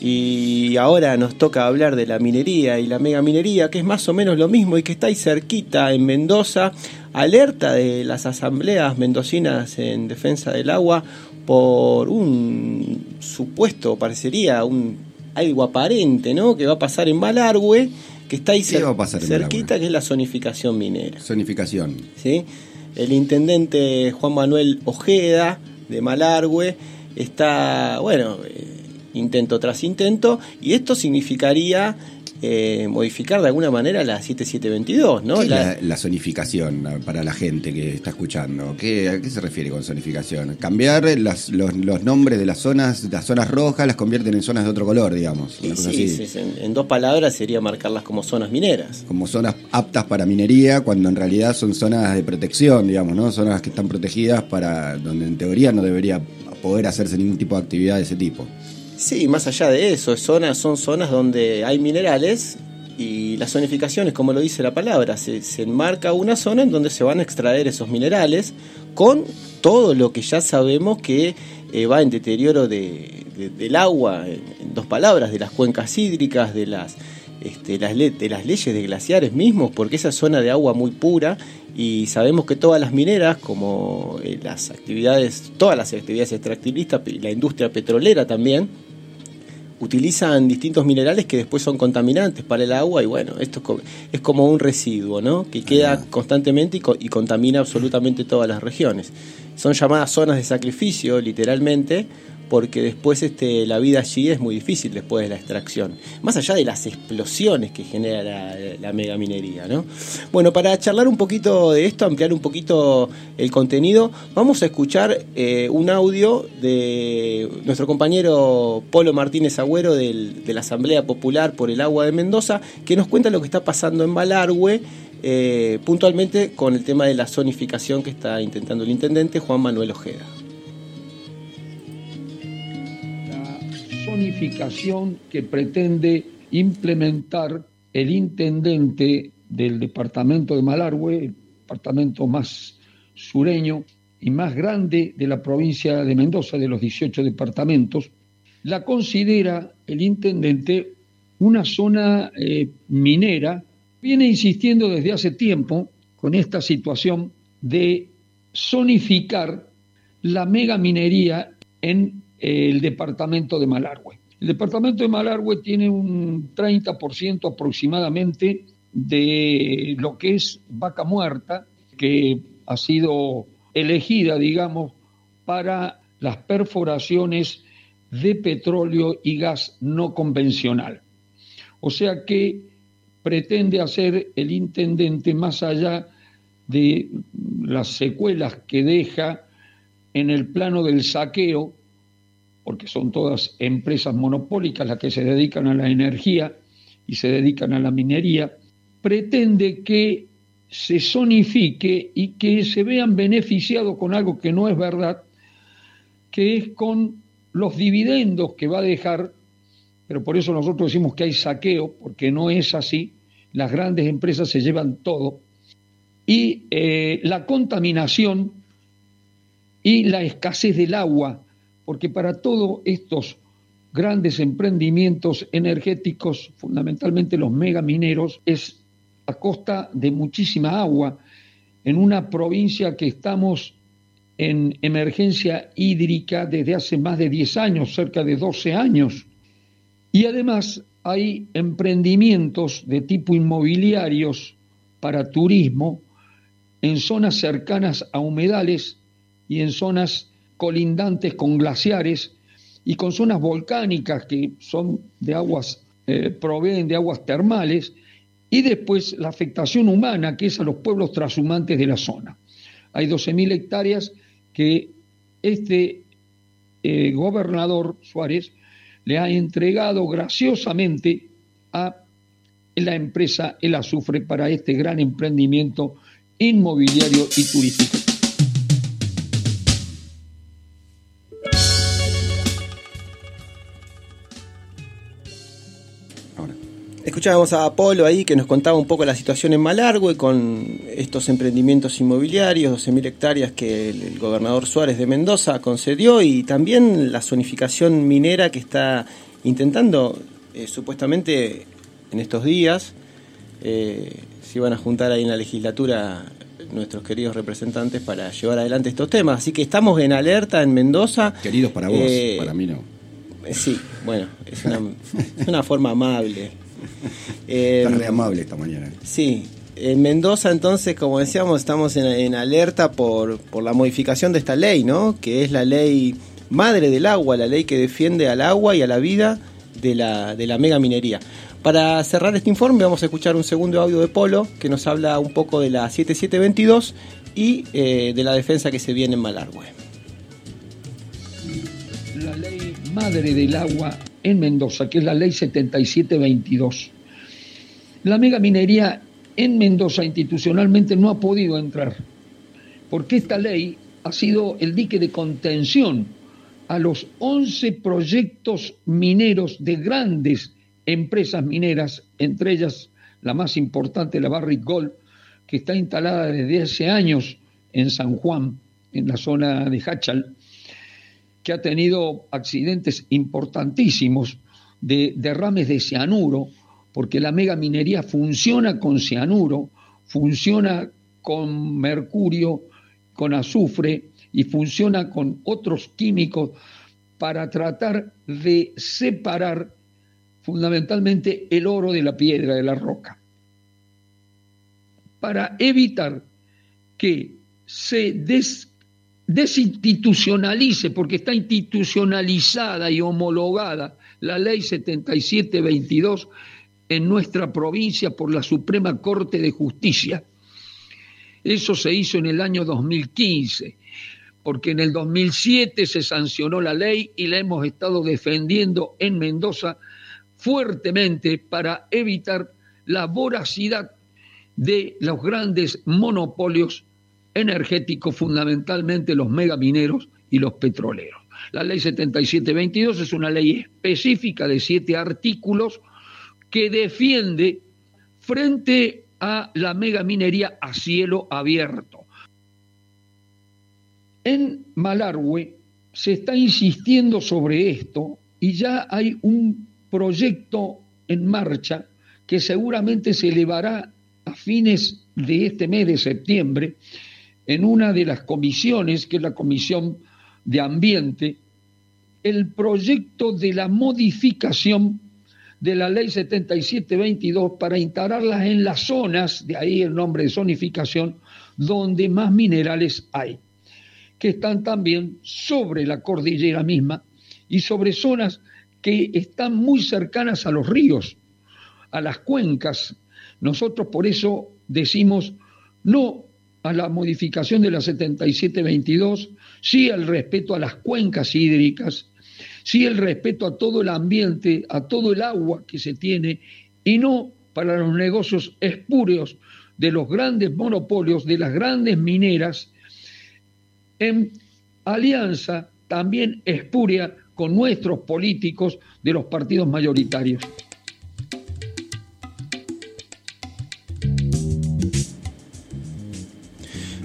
Y ahora nos toca hablar de la minería y la megaminería, que es más o menos lo mismo y que está ahí cerquita en Mendoza, alerta de las asambleas mendocinas en defensa del agua por un supuesto, parecería un algo aparente, ¿no? Que va a pasar en Malargüe, que está ahí cer- cerquita, que es la zonificación minera. Zonificación. ¿Sí? El intendente Juan Manuel Ojeda de Malargüe está, bueno, eh, intento tras intento, y esto significaría eh, modificar de alguna manera la siete siete veintidós, ¿no? ¿Qué es la... La, la zonificación para la gente que está escuchando? ¿Qué, ¿A qué se refiere con zonificación? Cambiar las, los, los nombres de las zonas, las zonas rojas las convierten en zonas de otro color, digamos. Una cosa sí, así. sí, en, en dos palabras sería marcarlas como zonas mineras. Como zonas aptas para minería, cuando en realidad son zonas de protección, digamos, ¿no? Zonas que están protegidas para donde en teoría no debería poder hacerse ningún tipo de actividad de ese tipo. Sí, más allá de eso, zonas, son zonas donde hay minerales y la zonificación es como lo dice la palabra, se, se enmarca una zona en donde se van a extraer esos minerales con todo lo que ya sabemos que eh, va en deterioro de, de, del agua, en, en dos palabras, de las cuencas hídricas, de las, este, las le, de las leyes de glaciares mismos, porque esa zona de agua muy pura. Y sabemos que todas las mineras, como eh, las actividades, todas las actividades extractivistas, la industria petrolera también, utilizan distintos minerales que después son contaminantes para el agua, y bueno, esto es como un residuo, ¿no? Que queda constantemente y, co- y contamina absolutamente todas las regiones. Son llamadas zonas de sacrificio, literalmente, porque después este, la vida allí es muy difícil después de la extracción, más allá de las explosiones que genera la, la megaminería, ¿no? Bueno, para charlar un poquito de esto, ampliar un poquito el contenido, vamos a escuchar eh, un audio de nuestro compañero Polo Martínez Agüero del, de la Asamblea Popular por el Agua de Mendoza, que nos cuenta lo que está pasando en Malargüe, eh, puntualmente con el tema de la zonificación que está intentando el intendente Juan Manuel Ojeda. Zonificación que pretende implementar el intendente del departamento de Malargüe, el departamento más sureño y más grande de la provincia de Mendoza, de los dieciocho departamentos, la considera el intendente una zona eh, minera. Viene insistiendo desde hace tiempo con esta situación de zonificar la megaminería en el departamento de Malargüe. El departamento de Malargüe tiene un treinta por ciento aproximadamente de lo que es Vaca Muerta, que ha sido elegida, digamos, para las perforaciones de petróleo y gas no convencional. O sea que pretende hacer el intendente, más allá de las secuelas que deja en el plano del saqueo, porque son todas empresas monopólicas las que se dedican a la energía y se dedican a la minería, pretende que se zonifique y que se vean beneficiados con algo que no es verdad, que es con los dividendos que va a dejar, pero por eso nosotros decimos que hay saqueo, porque no es así. las grandes empresas se llevan todo, y eh, la contaminación y la escasez del agua, porque para todos estos grandes emprendimientos energéticos, fundamentalmente los megamineros, es a costa de muchísima agua, en una provincia que estamos en emergencia hídrica desde hace más de diez años, cerca de doce años. Y además hay emprendimientos de tipo inmobiliarios para turismo en zonas cercanas a humedales y en zonas colindantes con glaciares y con zonas volcánicas que son de aguas, eh, proveen de aguas termales, y después la afectación humana, que es a los pueblos trashumantes de la zona. Hay doce mil hectáreas que este eh, gobernador Suárez le ha entregado graciosamente a la empresa El Azufre para este gran emprendimiento inmobiliario y turístico. Escuchábamos a Apolo ahí que nos contaba un poco la situación en Malargüe con estos emprendimientos inmobiliarios, doce mil hectáreas que el, el gobernador Suárez de Mendoza concedió, y también la zonificación minera que está intentando, eh, supuestamente en estos días, eh, se iban a juntar ahí en la legislatura nuestros queridos representantes para llevar adelante estos temas. Así que estamos en alerta en Mendoza. Queridos para vos, eh, para mí no. Sí, bueno, es una, es una forma amable. Eh, Está re amable esta mañana. Sí, en Mendoza entonces, como decíamos, estamos en, en alerta por, por la modificación de esta ley, ¿no? Que es la ley madre del agua, la ley que defiende al agua y a la vida de la, de la megaminería. Para cerrar este informe vamos a escuchar un segundo audio de Polo que nos habla un poco de la setenta y siete veintidós y eh, de la defensa que se viene en Malargüe. La ley madre del agua en Mendoza, que es la ley setenta y siete veintidós. La megaminería en Mendoza institucionalmente no ha podido entrar, porque esta ley ha sido el dique de contención a los once proyectos mineros de grandes empresas mineras, entre ellas la más importante, la Barrick Gold, que está instalada desde hace años en San Juan, en la zona de Hachal, que ha tenido accidentes importantísimos de derrames de cianuro, porque la megaminería funciona con cianuro, funciona con mercurio, con azufre y funciona con otros químicos para tratar de separar fundamentalmente el oro de la piedra, de la roca, para evitar que se des desinstitucionalice, porque está institucionalizada y homologada la ley setenta y siete veintidós en nuestra provincia por la Suprema Corte de Justicia. Eso se hizo en el año dos mil quince, porque en el dos mil siete se sancionó la ley y la hemos estado defendiendo en Mendoza fuertemente para evitar la voracidad de los grandes monopolios energéticos, fundamentalmente los megamineros y los petroleros. La ley setenta y siete veintidós es una ley específica de siete artículos que defiende frente a la megaminería a cielo abierto. En Malargüe se está insistiendo sobre esto y ya hay un proyecto en marcha que seguramente se elevará a fines de este mes de septiembre en una de las comisiones, que es la Comisión de Ambiente, el proyecto de la modificación de la ley setenta y siete veintidós para instalarlas en las zonas, de ahí el nombre de zonificación, donde más minerales hay, que están también sobre la cordillera misma y sobre zonas que están muy cercanas a los ríos, a las cuencas. Nosotros por eso decimos no a la modificación de la setenta y siete veintidós, sí al respeto a las cuencas hídricas, sí el respeto a todo el ambiente, a todo el agua que se tiene, y no para los negocios espurios de los grandes monopolios, de las grandes mineras, en alianza también espuria con nuestros políticos de los partidos mayoritarios.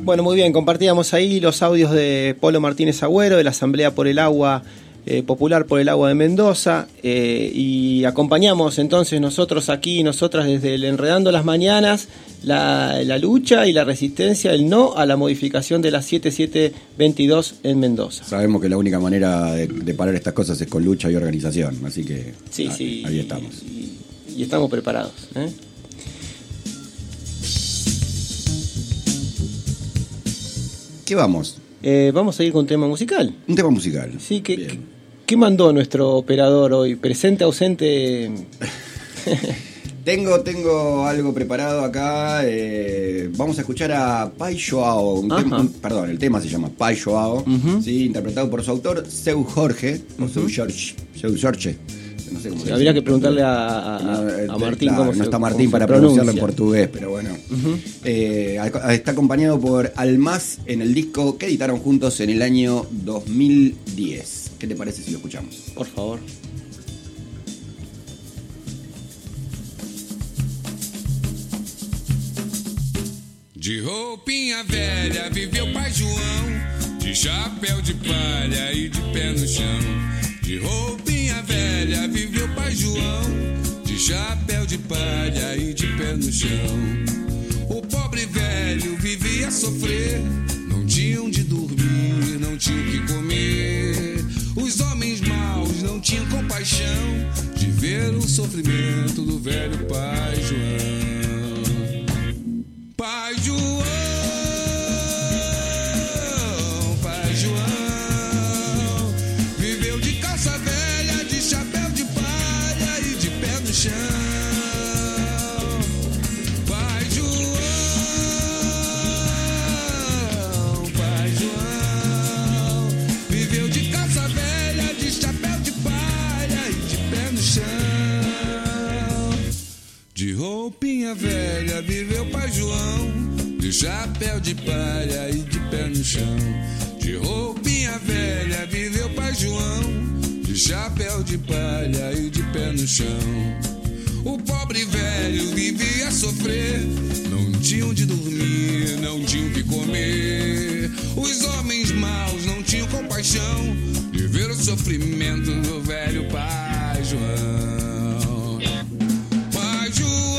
Bueno, muy bien, compartíamos ahí los audios de Polo Martínez Agüero, de la Asamblea por el Agua eh, Popular por el Agua de Mendoza, eh, y acompañamos entonces nosotros aquí, nosotras desde el Enredando las Mañanas, la, la lucha y la resistencia, el no a la modificación de la siete siete veintidós en Mendoza. Sabemos que la única manera de, de parar estas cosas es con lucha y organización, así que sí, ahí, sí, ahí estamos. Y, y estamos preparados, ¿eh? ¿Qué vamos? Eh, vamos a ir con un tema musical. Un tema musical. Sí, ¿qué, ¿qué, ¿qué mandó nuestro operador hoy? ¿Presente, ausente? tengo, tengo algo preparado acá. Eh, vamos a escuchar a Pai Joao. Un tema, un, perdón, el tema se llama Pai Joao, uh-huh. ¿sí? Interpretado por su autor, Seu Jorge, uh-huh. o Seu Jorge. Seu Jorge. No sé cómo sí, habría que preguntarle a, a, no, a Martín claro, cómo no se, está Martín para pronunciarlo en portugués, pero bueno. Uh-huh. eh, está acompañado por Almaz en el disco que editaron juntos en el año dos mil diez. ¿Qué te parece si lo escuchamos? Por favor. De roupinha velha viveu Pai João, de chapéu de palha e de pé no chão. De roupinha velha viveu Pai João, de chapéu de palha e de pé no chão. O pobre velho vivia a sofrer, não tinham de dormir, não tinham que comer. Os homens maus não tinham compaixão de ver o sofrimento do velho Pai João. Pai João, Pai João, viveu de calça velha, de chapéu de palha e de pé no chão. Pai João, Pai João, viveu de calça velha, de chapéu de palha e de pé no chão. De roupinha velha viveu Pai João, de chapéu de palha e de pé no chão. De roupinha velha viveu Pai João, de chapéu de palha e de pé no chão. O pobre velho vivia a sofrer, não tinham de dormir, não tinham que comer. Os homens maus não tinham compaixão de ver o sofrimento do velho Pai João. Pai João,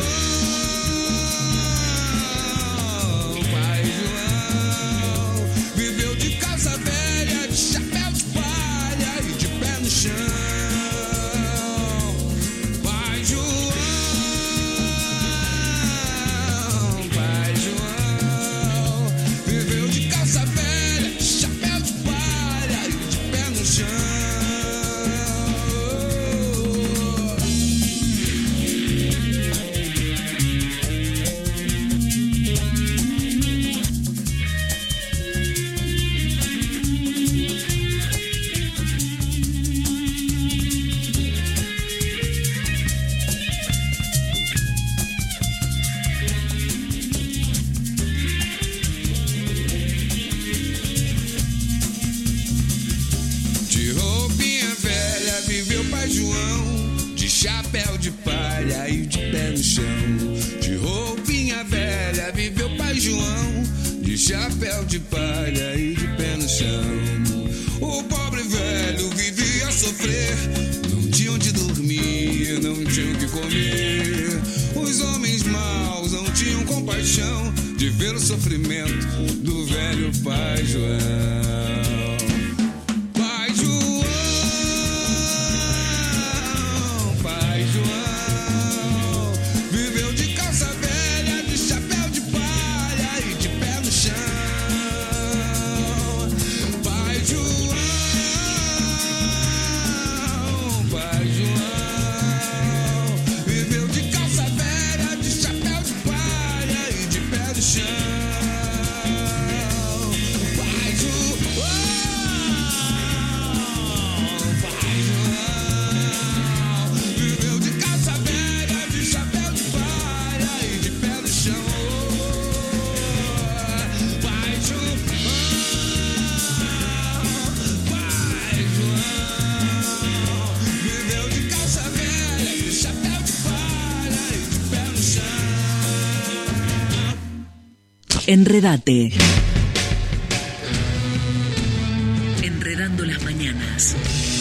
Pai João, viveu de casa velha, de chapéu de palha e de pé no chão. Pai João, Pai João, viveu de calça velha, de chapéu de palha e de pé no chão. De roupinha velha viveu Pai João, de chapéu de palha e de pé no chão. De roupinha velha viveu Pai João, de chapéu de palha e de pé no chão. O pobre velho vivia a sofrer, não tinham de dormir, não tinham que comer. Os homens maus não tinham compaixão de ver o sofrimento do velho Pai João. Pai João, Pai João, viveu de calça velha, de chapéu de palha e de pé no chão. Pai João, Pai João, viveu de calça velha, de chapéu de palha e de pé no chão. Pai João, Pai João, viveu de calça velha, de chapéu de palha e de pé no chão. Pai João, Pai João, viveu de calça velha, de chapéu de palha e de pé no chão. Enredate. mañanas.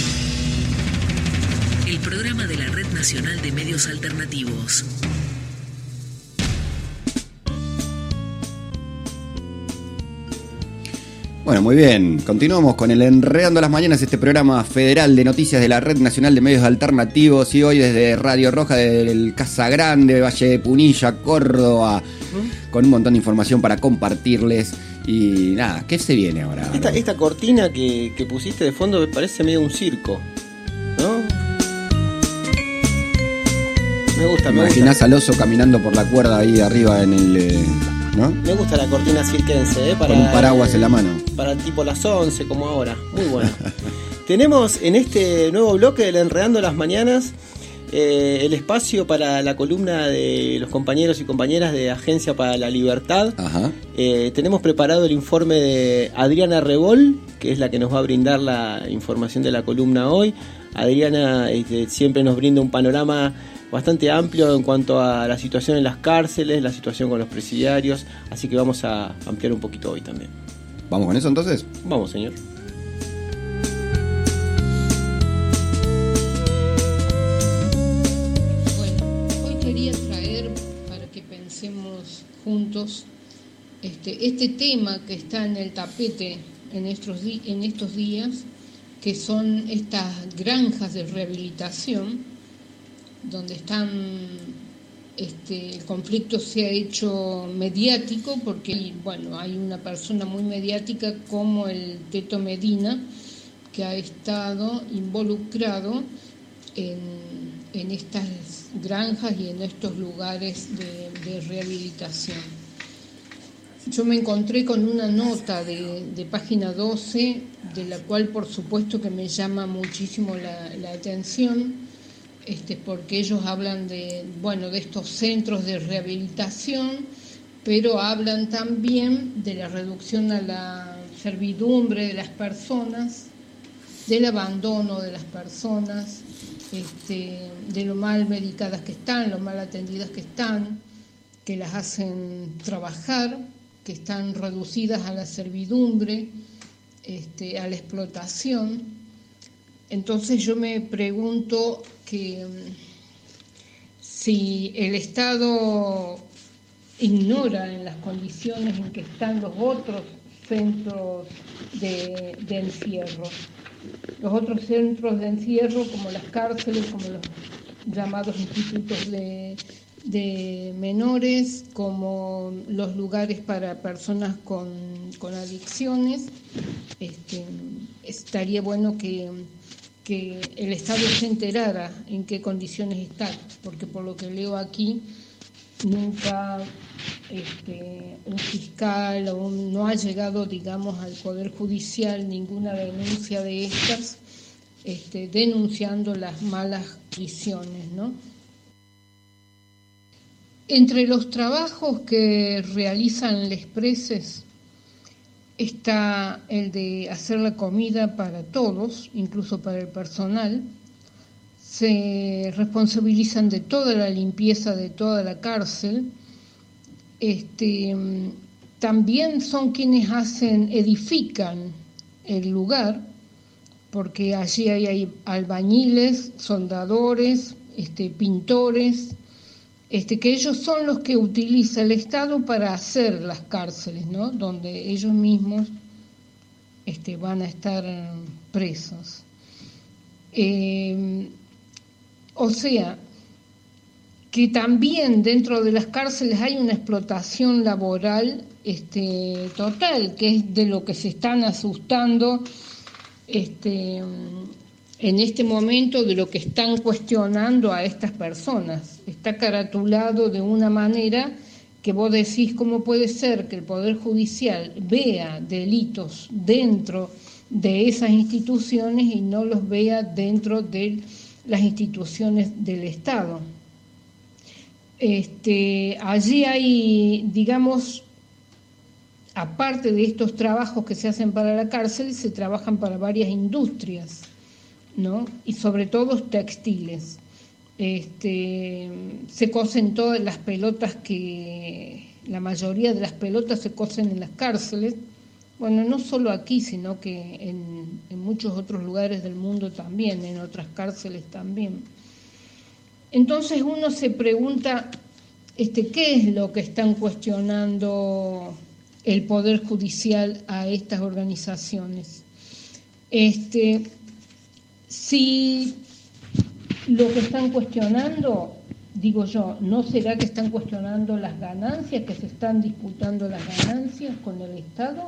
El programa de la Red Nacional de Medios Alternativos. Bueno, muy bien. Continuamos con el Enredando las Mañanas, este programa federal de noticias de la Red Nacional de Medios Alternativos, y hoy desde Radio Roja del Casa Grande, Valle de Punilla, Córdoba, ¿Mm? con un montón de información para compartirles. Y nada, ¿qué se viene ahora? Esta, esta cortina que, que pusiste de fondo me parece medio un circo, ¿no? Me gusta, me Imaginás gusta. al oso caminando por la cuerda ahí arriba en el... Eh, ¿no? Me gusta la cortina cirquense, ¿eh? Para, con un paraguas en la mano. Para tipo las once, como ahora. Muy bueno. Tenemos en este nuevo bloque del Enredando las Mañanas eh, el espacio para la columna de los compañeros y compañeras de Agencia para la Libertad. Ajá. Eh, tenemos preparado el informe de Adriana Rebol, que es la que nos va a brindar la información de la columna hoy. Adriana este, siempre nos brinda un panorama bastante amplio en cuanto a la situación en las cárceles, la situación con los presidiarios, así que vamos a ampliar un poquito hoy también. ¿Vamos con eso entonces? Vamos, señor. Bueno, hoy quería traer para que pensemos juntos este, este tema que está en el tapete en estos, di- en estos días, que son estas granjas de rehabilitación, donde están, este, el conflicto se ha hecho mediático porque, bueno, hay una persona muy mediática como el Teto Medina que ha estado involucrado en, en estas granjas y en estos lugares de, de rehabilitación. Yo me encontré con una nota de, de página doce, de la cual por supuesto que me llama muchísimo la, la atención, Este, porque ellos hablan de, bueno, de estos centros de rehabilitación, pero hablan también de la reducción a la servidumbre de las personas, del abandono de las personas, este, de lo mal medicadas que están, lo mal atendidas que están, que las hacen trabajar, que están reducidas a la servidumbre, este, a la explotación. Entonces yo me pregunto que si el Estado ignora en las condiciones en que están los otros centros de, de encierro, los otros centros de encierro como las cárceles, como los llamados institutos de, de menores, como los lugares para personas con, con adicciones, este, estaría bueno que que el Estado se enterara en qué condiciones está, porque por lo que leo aquí, nunca este, un fiscal o un, no ha llegado, digamos, al Poder Judicial ninguna denuncia de estas, este, denunciando las malas condiciones, ¿no? Entre los trabajos que realizan les preses está el de hacer la comida para todos, incluso para el personal. Se responsabilizan de toda la limpieza de toda la cárcel. Este, también son quienes hacen, edifican el lugar, porque allí hay, hay albañiles, soldadores, este, pintores, Este, que ellos son los que utiliza el Estado para hacer las cárceles, ¿no? Donde ellos mismos este, van a estar presos. Eh, o sea, que también dentro de las cárceles hay una explotación laboral este, total, que es de lo que se están asustando este, en este momento, de lo que están cuestionando a estas personas. Está caratulado de una manera que vos decís, ¿cómo puede ser que el Poder Judicial vea delitos dentro de esas instituciones y no los vea dentro de las instituciones del Estado? Este, allí hay, digamos, aparte de estos trabajos que se hacen para la cárcel, se trabajan para varias industrias, ¿no? Y sobre todo textiles. Este, se cosen todas las pelotas que, la mayoría de las pelotas se cosen en las cárceles. bueno, no solo aquí, sino que en, en muchos otros lugares del mundo también, en otras cárceles también. Entonces uno se pregunta, este, ¿qué es lo que están cuestionando el Poder Judicial a estas organizaciones? Este, si lo que están cuestionando, digo yo, ¿no será que están cuestionando las ganancias, que se están disputando las ganancias con el Estado?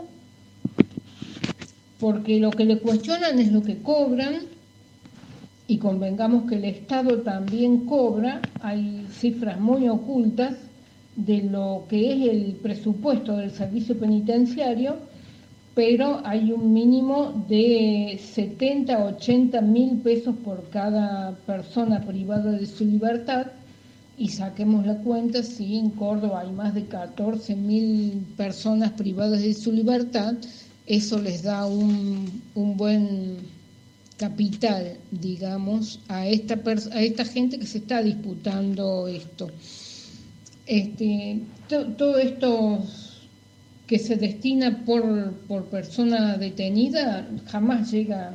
Porque lo que le cuestionan es lo que cobran, y convengamos que el Estado también cobra, hay cifras muy ocultas de lo que es el presupuesto del servicio penitenciario, pero hay un mínimo de setenta, ochenta mil pesos por cada persona privada de su libertad, y saquemos la cuenta, si en Córdoba hay más de catorce mil personas privadas de su libertad, eso les da un, un buen capital, digamos, a esta, a esta gente que se está disputando esto. Este, to, todo esto que se destina por, por persona detenida jamás llega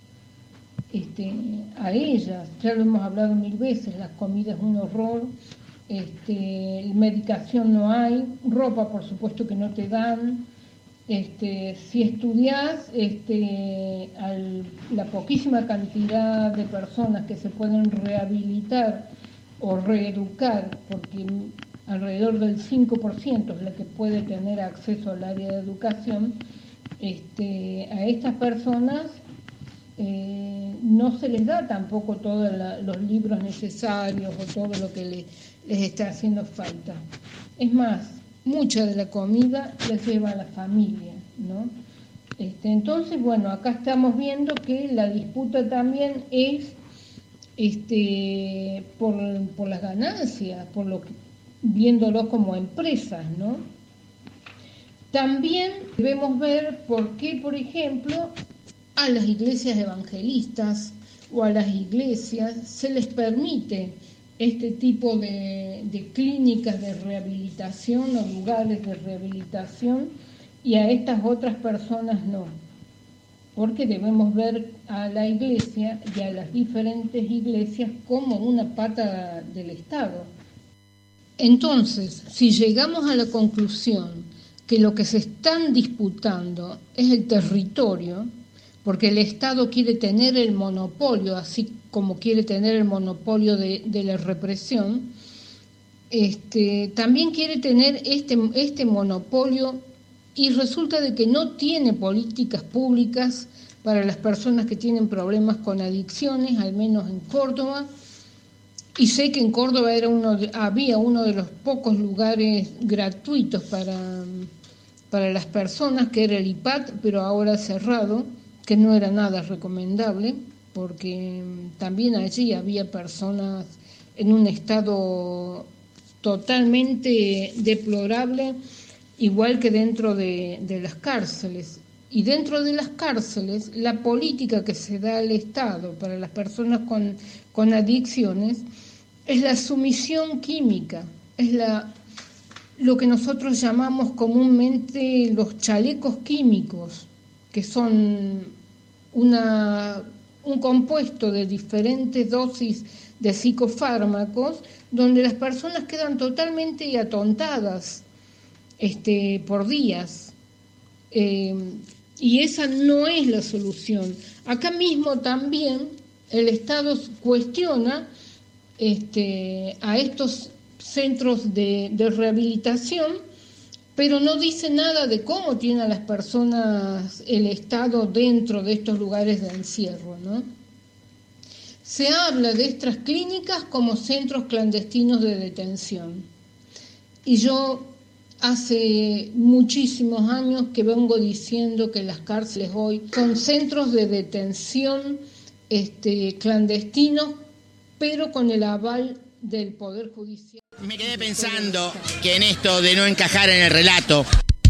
este, a ellas. Ya lo hemos hablado mil veces, la comida es un horror, este, medicación no hay, ropa por supuesto que no te dan. Este, si estudias, este, al, la poquísima cantidad de personas que se pueden rehabilitar o reeducar, porque alrededor del cinco por ciento es la que puede tener acceso al área de educación, este, a estas personas eh, no se les da tampoco todos los libros necesarios o todo lo que le, les está haciendo falta. Es más, mucha de la comida la lleva a la familia, ¿no? Este, entonces, bueno, acá estamos viendo que la disputa también es este, por, por las ganancias, por lo que, viéndolo como empresas, ¿no? También debemos ver por qué, por ejemplo, a las iglesias evangelistas o a las iglesias se les permite este tipo de, de clínicas de rehabilitación o lugares de rehabilitación, y a estas otras personas no. Porque debemos ver a la iglesia y a las diferentes iglesias como una pata del Estado. Entonces, si llegamos a la conclusión que lo que se están disputando es el territorio, porque el Estado quiere tener el monopolio, así como quiere tener el monopolio de, de la represión, este, también quiere tener este, este monopolio, y resulta de que no tiene políticas públicas para las personas que tienen problemas con adicciones, al menos en Córdoba. Y sé que en Córdoba era uno de, había uno de los pocos lugares gratuitos para, para las personas, que era el I P A T, pero ahora cerrado, que no era nada recomendable, porque también allí había personas en un estado totalmente deplorable, igual que dentro de, de las cárceles. Y dentro de las cárceles, la política que se da al Estado para las personas con, con adicciones es la sumisión química, es la, lo que nosotros llamamos comúnmente los chalecos químicos, que son una, un compuesto de diferentes dosis de psicofármacos, donde las personas quedan totalmente atontadas este, por días. Eh, y esa no es la solución. Acá mismo también el Estado cuestiona este, a estos centros de, de rehabilitación, pero no dice nada de cómo tiene a las personas el Estado dentro de estos lugares de encierro, ¿no? Se habla de estas clínicas como centros clandestinos de detención. Y yo hace muchísimos años que vengo diciendo que las cárceles hoy son centros de detención este, clandestinos, pero con el aval del Poder Judicial. Me quedé pensando que en esto de no encajar en el relato,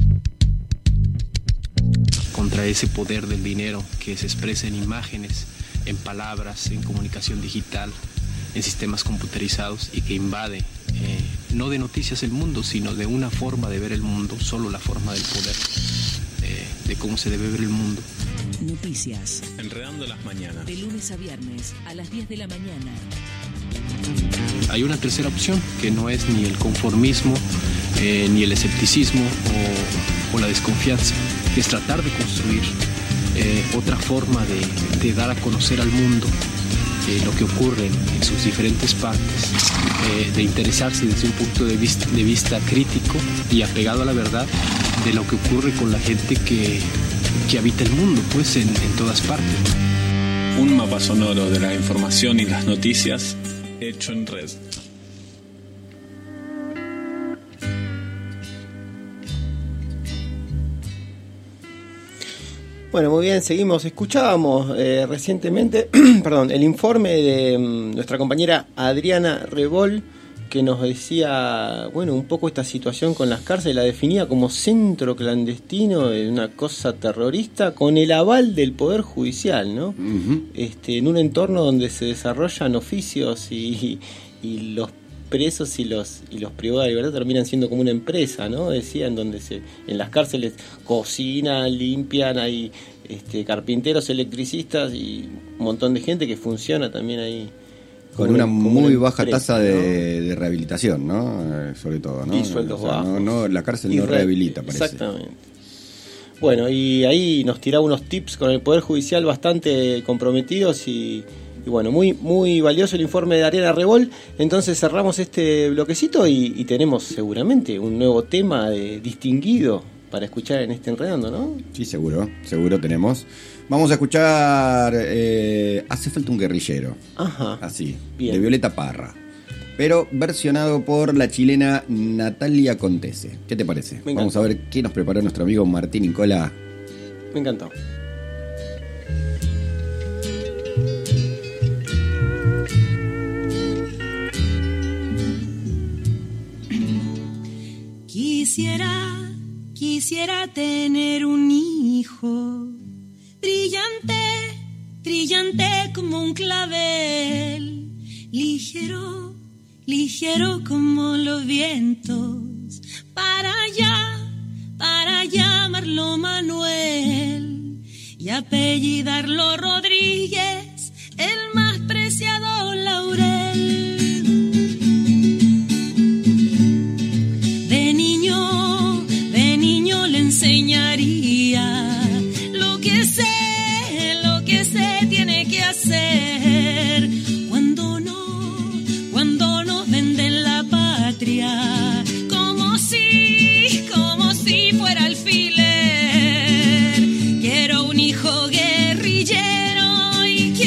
contra ese poder del dinero que se expresa en imágenes, en palabras, en comunicación digital, en sistemas computarizados y que invade eh, no de noticias el mundo, sino de una forma de ver el mundo, solo la forma del poder. de cómo se debe ver el mundo. Noticias. Enredando las mañanas. De lunes a viernes a las diez de la mañana. Hay una tercera opción que no es ni el conformismo, eh, ni el escepticismo o, o la desconfianza, que es tratar de construir eh, otra forma de, de dar a conocer al mundo eh, lo que ocurre en sus diferentes partes, eh, de interesarse desde un punto de vista, de vista crítico y apegado a la verdad de lo que ocurre con la gente que, que habita el mundo, pues en, en todas partes. Un mapa sonoro de la información y las noticias hecho en red. Bueno, muy bien, seguimos. Escuchábamos eh, recientemente perdón, el informe de um, nuestra compañera Adriana Rebol, que nos decía, bueno, un poco esta situación con las cárceles, la definía como centro clandestino, de una cosa terrorista, con el aval del Poder Judicial, ¿no? Uh-huh. Este, en un entorno donde se desarrollan oficios y, y los presos y los y los privados de libertad terminan siendo como una empresa, ¿no? Decía, en donde se en las cárceles cocinan, limpian, hay este, carpinteros, electricistas y un montón de gente que funciona también ahí. Con una muy baja tasa de, de rehabilitación, ¿no? Eh, sobre todo, ¿no? Y sueldos o sea, bajos. No, no, la cárcel y no re- rehabilita, parece. Exactamente. Bueno, y ahí nos tiraba unos tips con el Poder Judicial bastante comprometidos y, y bueno, muy muy valioso el informe de Ariana Rebol. Entonces cerramos este bloquecito y, y tenemos seguramente un nuevo tema de, distinguido para escuchar en este Enredando, ¿no? Sí, seguro, seguro tenemos. Vamos a escuchar eh, Hace falta un guerrillero. Ajá. Así, bien. De Violeta Parra. Pero versionado por la chilena Natalia Contese. ¿Qué te parece? Me Vamos a ver qué nos preparó nuestro amigo Martín Nicola. Me encantó. Quisiera, quisiera tener un hijo brillante, brillante como un clavel, ligero, ligero como los vientos, para allá, para llamarlo Manuel y apellidarlo Rodríguez, el más preciado laurel. De niño, de niño le enseñaría lo que sé, lo que sé tiene que hacer. Cuando no, cuando nos venden la patria, como si, como si fuera alfiler. Quiero un hijo guerrillero y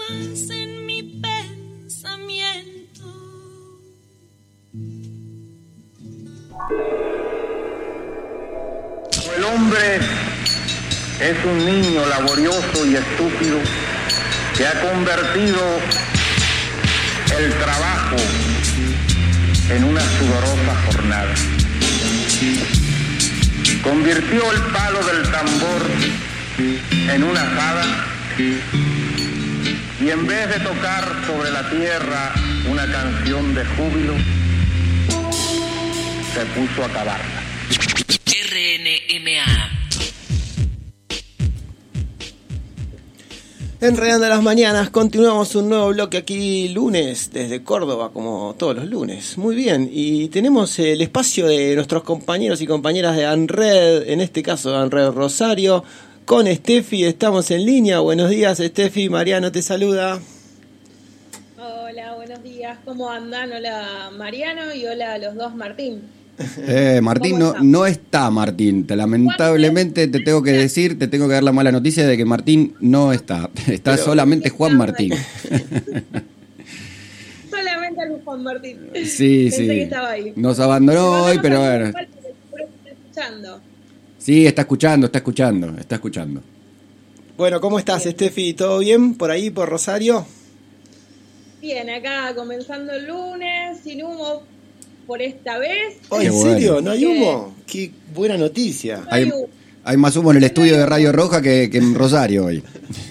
estás en mi pensamiento. El hombre es un niño laborioso y estúpido que ha convertido el trabajo en una sudorosa jornada. Convirtió el palo del tambor en una azada y en vez de tocar sobre la tierra una canción de júbilo, se puso a cavarla. R N M A. Enredando las mañanas, continuamos un nuevo bloque aquí lunes desde Córdoba, como todos los lunes. Muy bien, y tenemos el espacio de nuestros compañeros y compañeras de ANRED, en este caso de ANRED Rosario, con Steffi. Estamos en línea. Buenos días, Steffi. Mariano te saluda. Hola, buenos días. ¿Cómo andan? Hola, Mariano, y hola a los dos, Martín. Eh, Martín no, no está Martín, te, lamentablemente te tengo que decir, te tengo que dar la mala noticia de que Martín no está, está Pero, solamente Juan Martín. Solamente a Juan Martín. Sí, Pensé sí, que estaba ahí. nos abandonó hoy, pero bueno. Está escuchando. Sí, está escuchando, está escuchando, está escuchando. Bueno, ¿cómo estás, Steffi? ¿Todo bien por ahí, por Rosario? Bien, acá comenzando el lunes, sin humo por esta vez. Oh, ¿en serio? Bueno. ¿No hay humo? Qué buena noticia. No hay, hay, humo. hay más humo en el estudio de Radio Roja que, que en Rosario hoy.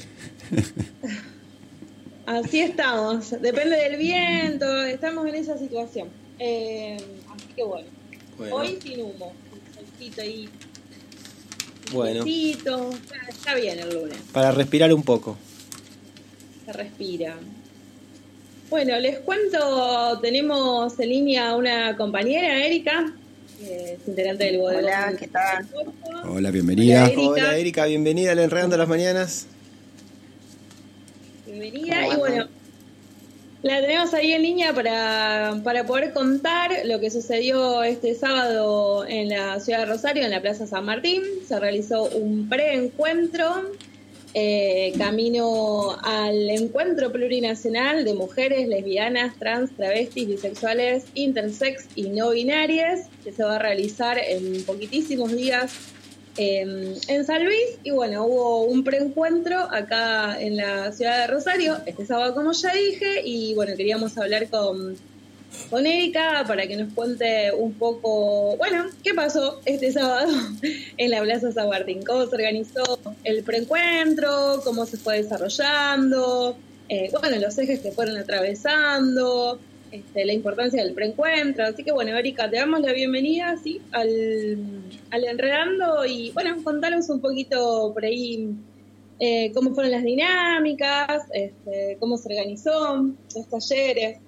Así estamos. Depende del viento. Estamos en esa situación. Eh, así que bueno. bueno. Hoy sin humo. Un solcito ahí. Bueno. Solcito. Está bien el lunes. Para respirar un poco. Se respira. Bueno, les cuento, tenemos en línea una compañera, Erika, que es integrante del bodegón. Hola, ¿qué tal? Hola, bienvenida. Hola, Erika. Hola, Erika, bienvenida al Enredando las Mañanas. Bienvenida, y bueno, la tenemos ahí en línea para, para poder contar lo que sucedió este sábado en la ciudad de Rosario, en la Plaza San Martín. Se realizó un preencuentro. Eh, camino al encuentro plurinacional de mujeres lesbianas, trans, travestis, bisexuales, intersex y no binarias, que se va a realizar en poquitísimos días eh, en San Luis. Y bueno, hubo un preencuentro acá en la ciudad de Rosario este sábado, como ya dije, y bueno, queríamos hablar con con Erika para que nos cuente un poco, bueno, qué pasó este sábado en la Plaza San Martín, cómo se organizó el preencuentro, cómo se fue desarrollando, eh, bueno, los ejes que fueron atravesando, este, la importancia del preencuentro. Así que bueno, Erika, te damos la bienvenida ¿sí? al, al Enredando y bueno, contanos un poquito por ahí eh, cómo fueron las dinámicas, este, cómo se organizó, los talleres.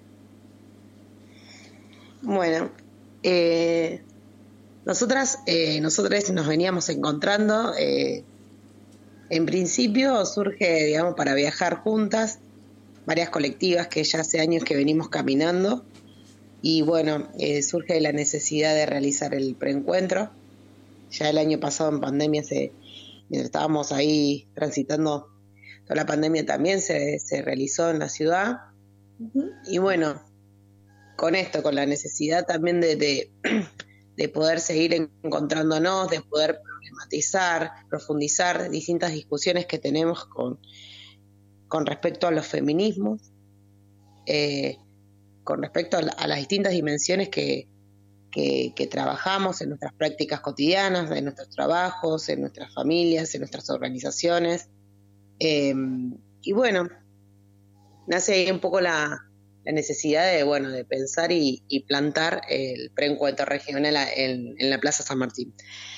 Bueno, eh, nosotras, eh, nosotros nos veníamos encontrando, eh, en principio surge, digamos, para viajar juntas, varias colectivas que ya hace años que venimos caminando, y bueno, eh, surge la necesidad de realizar el preencuentro. Ya el año pasado en pandemia, se, mientras estábamos ahí transitando toda la pandemia, también se, se realizó en la ciudad, uh-huh. Y bueno, con esto, con la necesidad también de, de, de poder seguir encontrándonos, de poder problematizar, profundizar distintas discusiones que tenemos con, con respecto a los feminismos, eh, con respecto a, la, a las distintas dimensiones que, que, que trabajamos en nuestras prácticas cotidianas, en nuestros trabajos, en nuestras familias, en nuestras organizaciones. Eh, y bueno, nace ahí un poco la... la necesidad de, bueno, de pensar y, y plantar el preencuentro regional en, en la Plaza San Martín.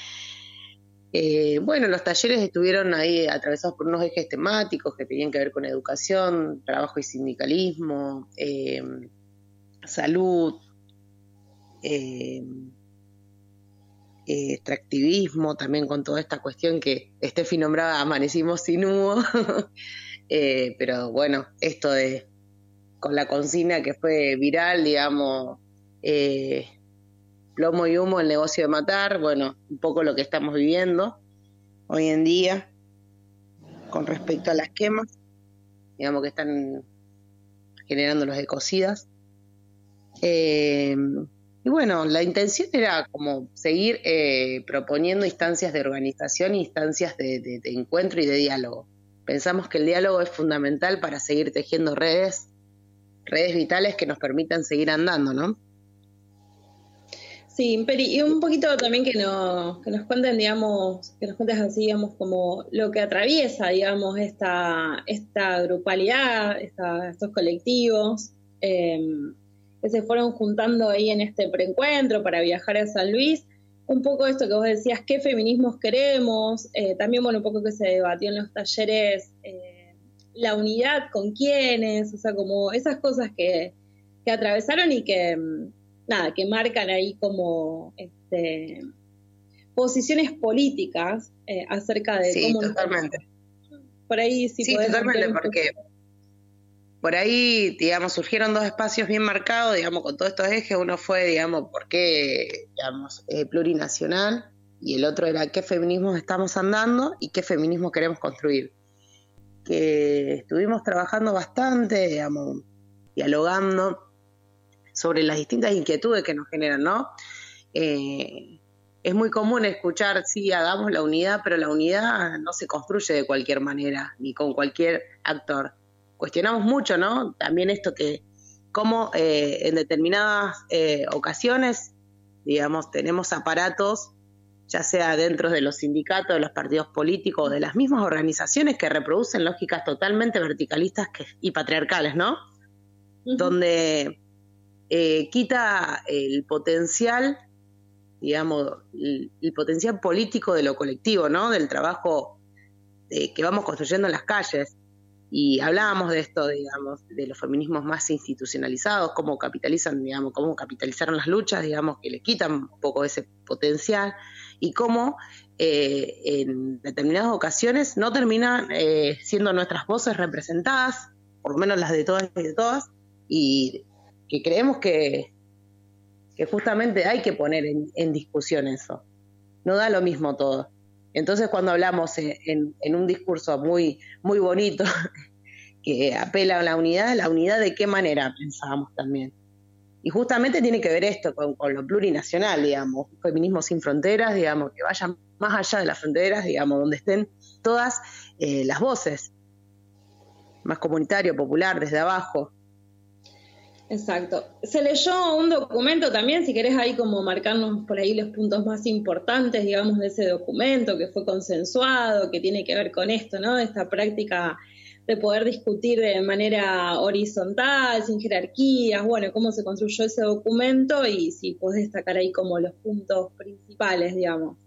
Eh, bueno, los talleres estuvieron ahí atravesados por unos ejes temáticos que tenían que ver con educación, trabajo y sindicalismo, eh, salud, eh, eh, extractivismo, también con toda esta cuestión que Steffi nombraba, amanecimos sin humo, eh, pero bueno, esto de con la consigna que fue viral, digamos, eh, plomo y humo, el negocio de matar, bueno, un poco lo que estamos viviendo hoy en día con respecto a las quemas. digamos, que están generando los ecocidas. Eh, y bueno, la intención era como seguir eh, proponiendo instancias de organización, instancias de, de, de encuentro y de diálogo. Pensamos que el diálogo es fundamental para seguir tejiendo redes, redes vitales que nos permitan seguir andando, ¿no? Sí, Peri, y un poquito también que nos, que nos cuenten, digamos, que nos cuentes así, digamos, como lo que atraviesa, digamos, esta, esta grupalidad, esta, estos colectivos, eh, que se fueron juntando ahí en este preencuentro para viajar a San Luis. Un poco esto que vos decías, qué feminismos queremos, eh, también, bueno, un poco que se debatió en los talleres, eh, la unidad con quiénes, o sea, como esas cosas que, que atravesaron y que, nada, que marcan ahí como este, posiciones políticas eh, acerca de sí, cómo... totalmente. Nos... Por ahí sí, sí totalmente, porque por ahí, digamos, surgieron dos espacios bien marcados, digamos, con todos estos ejes. Uno fue, digamos, por qué, digamos, eh, plurinacional, y el otro era qué feminismos estamos andando y qué feminismo queremos construir. Que estuvimos trabajando bastante, digamos, dialogando sobre las distintas inquietudes que nos generan, ¿no? Eh, es muy común escuchar, sí, hagamos la unidad, pero la unidad no se construye de cualquier manera, ni con cualquier actor. Cuestionamos mucho, ¿no? También esto que, cómo eh, en determinadas eh, ocasiones, digamos, tenemos aparatos, ya sea dentro de los sindicatos, de los partidos políticos, de las mismas organizaciones que reproducen lógicas totalmente verticalistas que, y patriarcales, ¿no? Uh-huh. Donde eh, quita el potencial, digamos, el, el potencial político de lo colectivo, ¿no? Del trabajo eh, que vamos construyendo en las calles. Y hablábamos de esto, digamos, de los feminismos más institucionalizados, cómo capitalizan, digamos, cómo capitalizaron las luchas, digamos, que le quitan un poco ese potencial, y cómo eh, en determinadas ocasiones no terminan eh, siendo nuestras voces representadas, por lo menos las de todas y de todas, y que creemos que, que justamente hay que poner en, en discusión eso. No da lo mismo todo. Entonces, cuando hablamos en, en un discurso muy, muy bonito que apela a la unidad, ¿la unidad de qué manera pensábamos también? Y justamente tiene que ver esto con, con lo plurinacional, digamos, feminismo sin fronteras, digamos, que vayan más allá de las fronteras, digamos, donde estén todas eh, las voces, más comunitario, popular, desde abajo. Exacto. Se leyó un documento también, si querés ahí como marcarnos por ahí los puntos más importantes, digamos, de ese documento que fue consensuado, que tiene que ver con esto, ¿no? Esta práctica de poder discutir de manera horizontal, sin jerarquías, bueno, cómo se construyó ese documento y si podés destacar ahí como los puntos principales, digamos.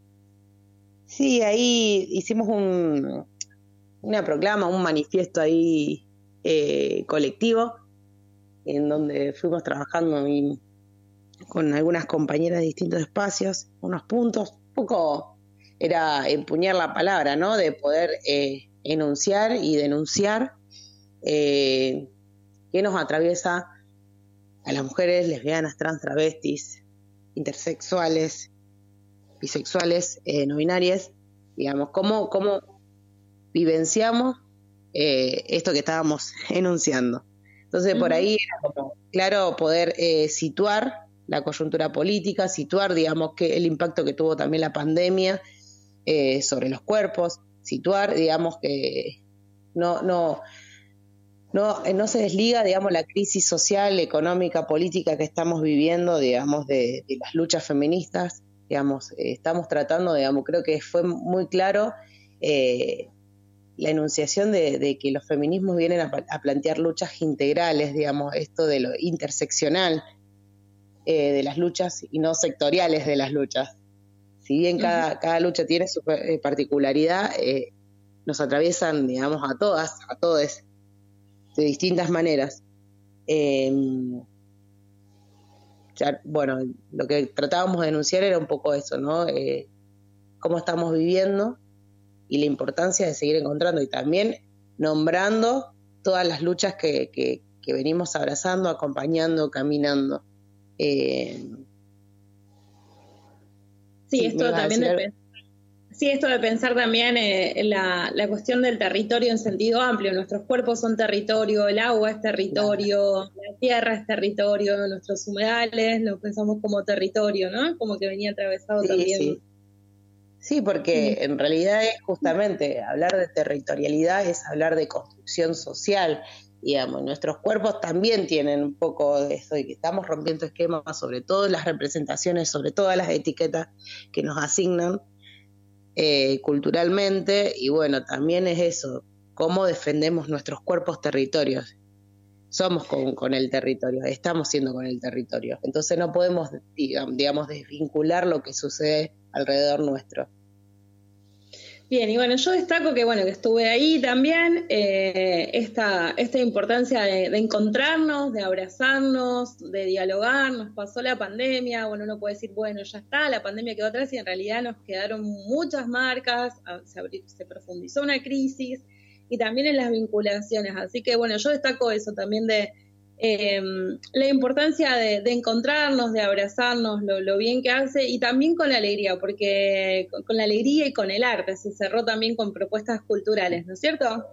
Sí, ahí hicimos un, una proclama, un manifiesto ahí eh, colectivo, en donde fuimos trabajando y, con algunas compañeras de distintos espacios, unos puntos, un poco era empuñar la palabra, ¿no? De poder eh, enunciar y denunciar eh, qué nos atraviesa a las mujeres lesbianas, trans, travestis, intersexuales, bisexuales, eh, no binarias, digamos, cómo, cómo vivenciamos eh, esto que estábamos enunciando. Entonces, por ahí era como, claro, poder eh, situar la coyuntura política, situar, digamos, que el impacto que tuvo también la pandemia eh, sobre los cuerpos, situar, digamos, que no, no, no, no se desliga, digamos, la crisis social, económica, política que estamos viviendo, digamos, de, de las luchas feministas, digamos, eh, estamos tratando, digamos, creo que fue muy claro eh, la enunciación de, de que los feminismos vienen a, a plantear luchas integrales, digamos, esto de lo interseccional eh, de las luchas y no sectoriales de las luchas. Si bien cada, uh-huh. cada lucha tiene su eh, particularidad, eh, nos atraviesan, digamos, a todas, a todos, de distintas maneras. Eh, ya, bueno, lo que tratábamos de denunciar era un poco eso, ¿no? Eh, cómo estamos viviendo y la importancia de seguir encontrando y también nombrando todas las luchas que, que, que venimos abrazando, acompañando, caminando. Eh, sí, esto también depende. Sí, esto de pensar también eh, la, la cuestión del territorio en sentido amplio. Nuestros cuerpos son territorio, el agua es territorio, la tierra es territorio, nuestros humedales los pensamos como territorio, ¿no? Como que venía atravesado Sí, también. sí. Sí, porque en realidad es justamente hablar de territorialidad, es hablar de construcción social. Digamos, nuestros cuerpos también tienen un poco de eso, y que estamos rompiendo esquemas sobre todas las representaciones, sobre todas las etiquetas que nos asignan eh, culturalmente, y bueno, también es eso, cómo defendemos nuestros cuerpos territorios. Somos con, con el territorio, estamos siendo con el territorio, entonces no podemos, digamos, digamos desvincular lo que sucede alrededor nuestro. Bien, y bueno, yo destaco que bueno que estuve ahí también, eh, esta, esta importancia de, de encontrarnos, de abrazarnos, de dialogar. Nos pasó la pandemia, bueno, uno puede decir, bueno, ya está, la pandemia quedó atrás, y en realidad nos quedaron muchas marcas, se, abrió, se profundizó una crisis, y también en las vinculaciones. Así que bueno, yo destaco eso también de eh, la importancia de, de encontrarnos, de abrazarnos, lo, lo bien que hace, y también con la alegría, porque con, con la alegría y con el arte se cerró también con propuestas culturales, ¿no es cierto?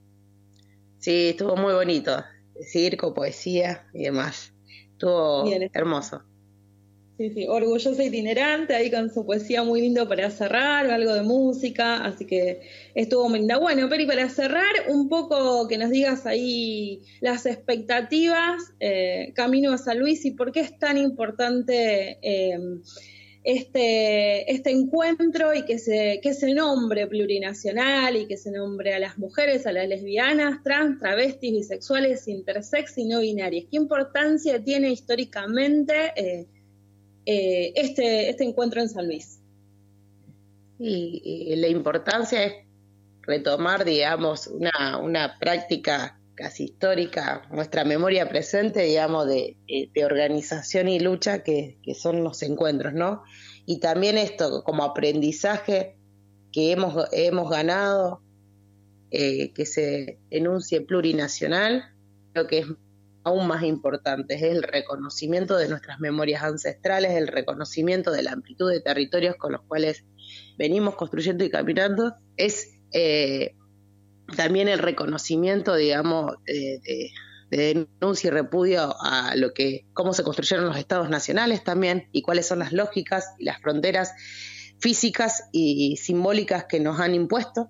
Sí, estuvo muy bonito, circo, poesía y demás, estuvo bien, hermoso. Sí, sí, orgullosa itinerante, ahí con su poesía muy lindo para cerrar, algo de música, así que estuvo muy linda. Bueno, Peri, para cerrar, un poco que nos digas ahí las expectativas, eh, camino a San Luis, y por qué es tan importante eh, este, este encuentro, y que se, que se nombre plurinacional, y que se nombre a las mujeres, a las lesbianas, trans, travestis, bisexuales, intersex y no binarias. ¿Qué importancia tiene históricamente eh, Eh, este, este encuentro en San Luis? Y, y la importancia es retomar, digamos, una, una práctica casi histórica, nuestra memoria presente, digamos, de, de organización y lucha que, que son los encuentros, ¿no? Y también esto como aprendizaje que hemos, hemos ganado, eh, que se enuncie plurinacional, creo que es aún más importante, es el reconocimiento de nuestras memorias ancestrales, el reconocimiento de la amplitud de territorios con los cuales venimos construyendo y caminando, es eh, también el reconocimiento, digamos, de, de, de denuncia y repudio a lo que, cómo se construyeron los estados nacionales también, y cuáles son las lógicas y las fronteras físicas y simbólicas que nos han impuesto.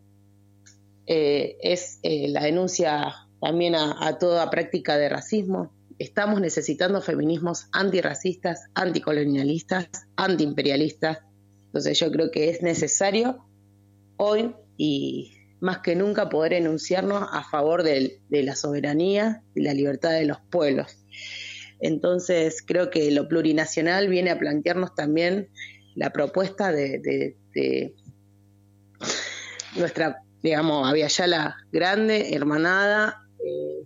Eh, es eh, la denuncia también a, a toda práctica de racismo. Estamos necesitando feminismos antirracistas, anticolonialistas, antiimperialistas. Entonces yo creo que es necesario hoy y más que nunca poder enunciarnos a favor de, de la soberanía y la libertad de los pueblos. Entonces creo que lo plurinacional viene a plantearnos también la propuesta de, de, de nuestra, digamos, Aviala Grande, hermanada, Eh,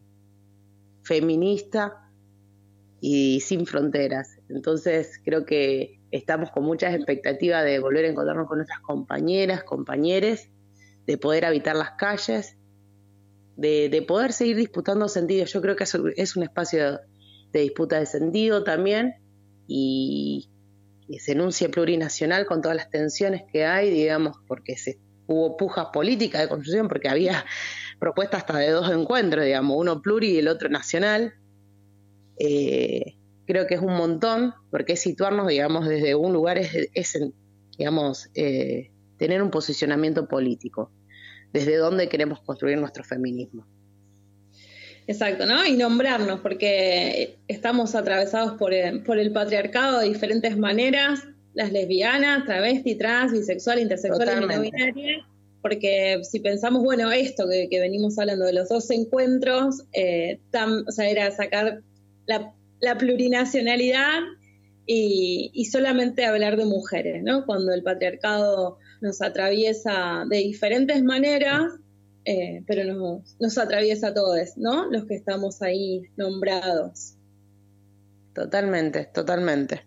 feminista y sin fronteras. Entonces creo que estamos con muchas expectativas de volver a encontrarnos con nuestras compañeras, compañeros, de poder habitar las calles, de, de poder seguir disputando sentidos. Yo creo que eso es un espacio de disputa de sentido también, y que se enuncie plurinacional con todas las tensiones que hay, digamos, porque se, hubo pujas políticas de construcción, porque había propuesta hasta de dos encuentros, digamos, uno pluri y el otro nacional. Eh, creo que es un montón, porque es situarnos, digamos, desde un lugar, es, es digamos, eh, tener un posicionamiento político, desde dónde queremos construir nuestro feminismo. Exacto, ¿no? Y nombrarnos, porque estamos atravesados por el, por el patriarcado de diferentes maneras, las lesbianas, travesti, trans, bisexual, intersexual y no binaria. Porque si pensamos, bueno, esto que, que venimos hablando de los dos encuentros, eh, tam, o sea, era sacar la, la plurinacionalidad y, y solamente hablar de mujeres, ¿no? Cuando el patriarcado nos atraviesa de diferentes maneras, eh, pero nos, nos atraviesa a todos, ¿no? Los que estamos ahí nombrados. Totalmente, totalmente.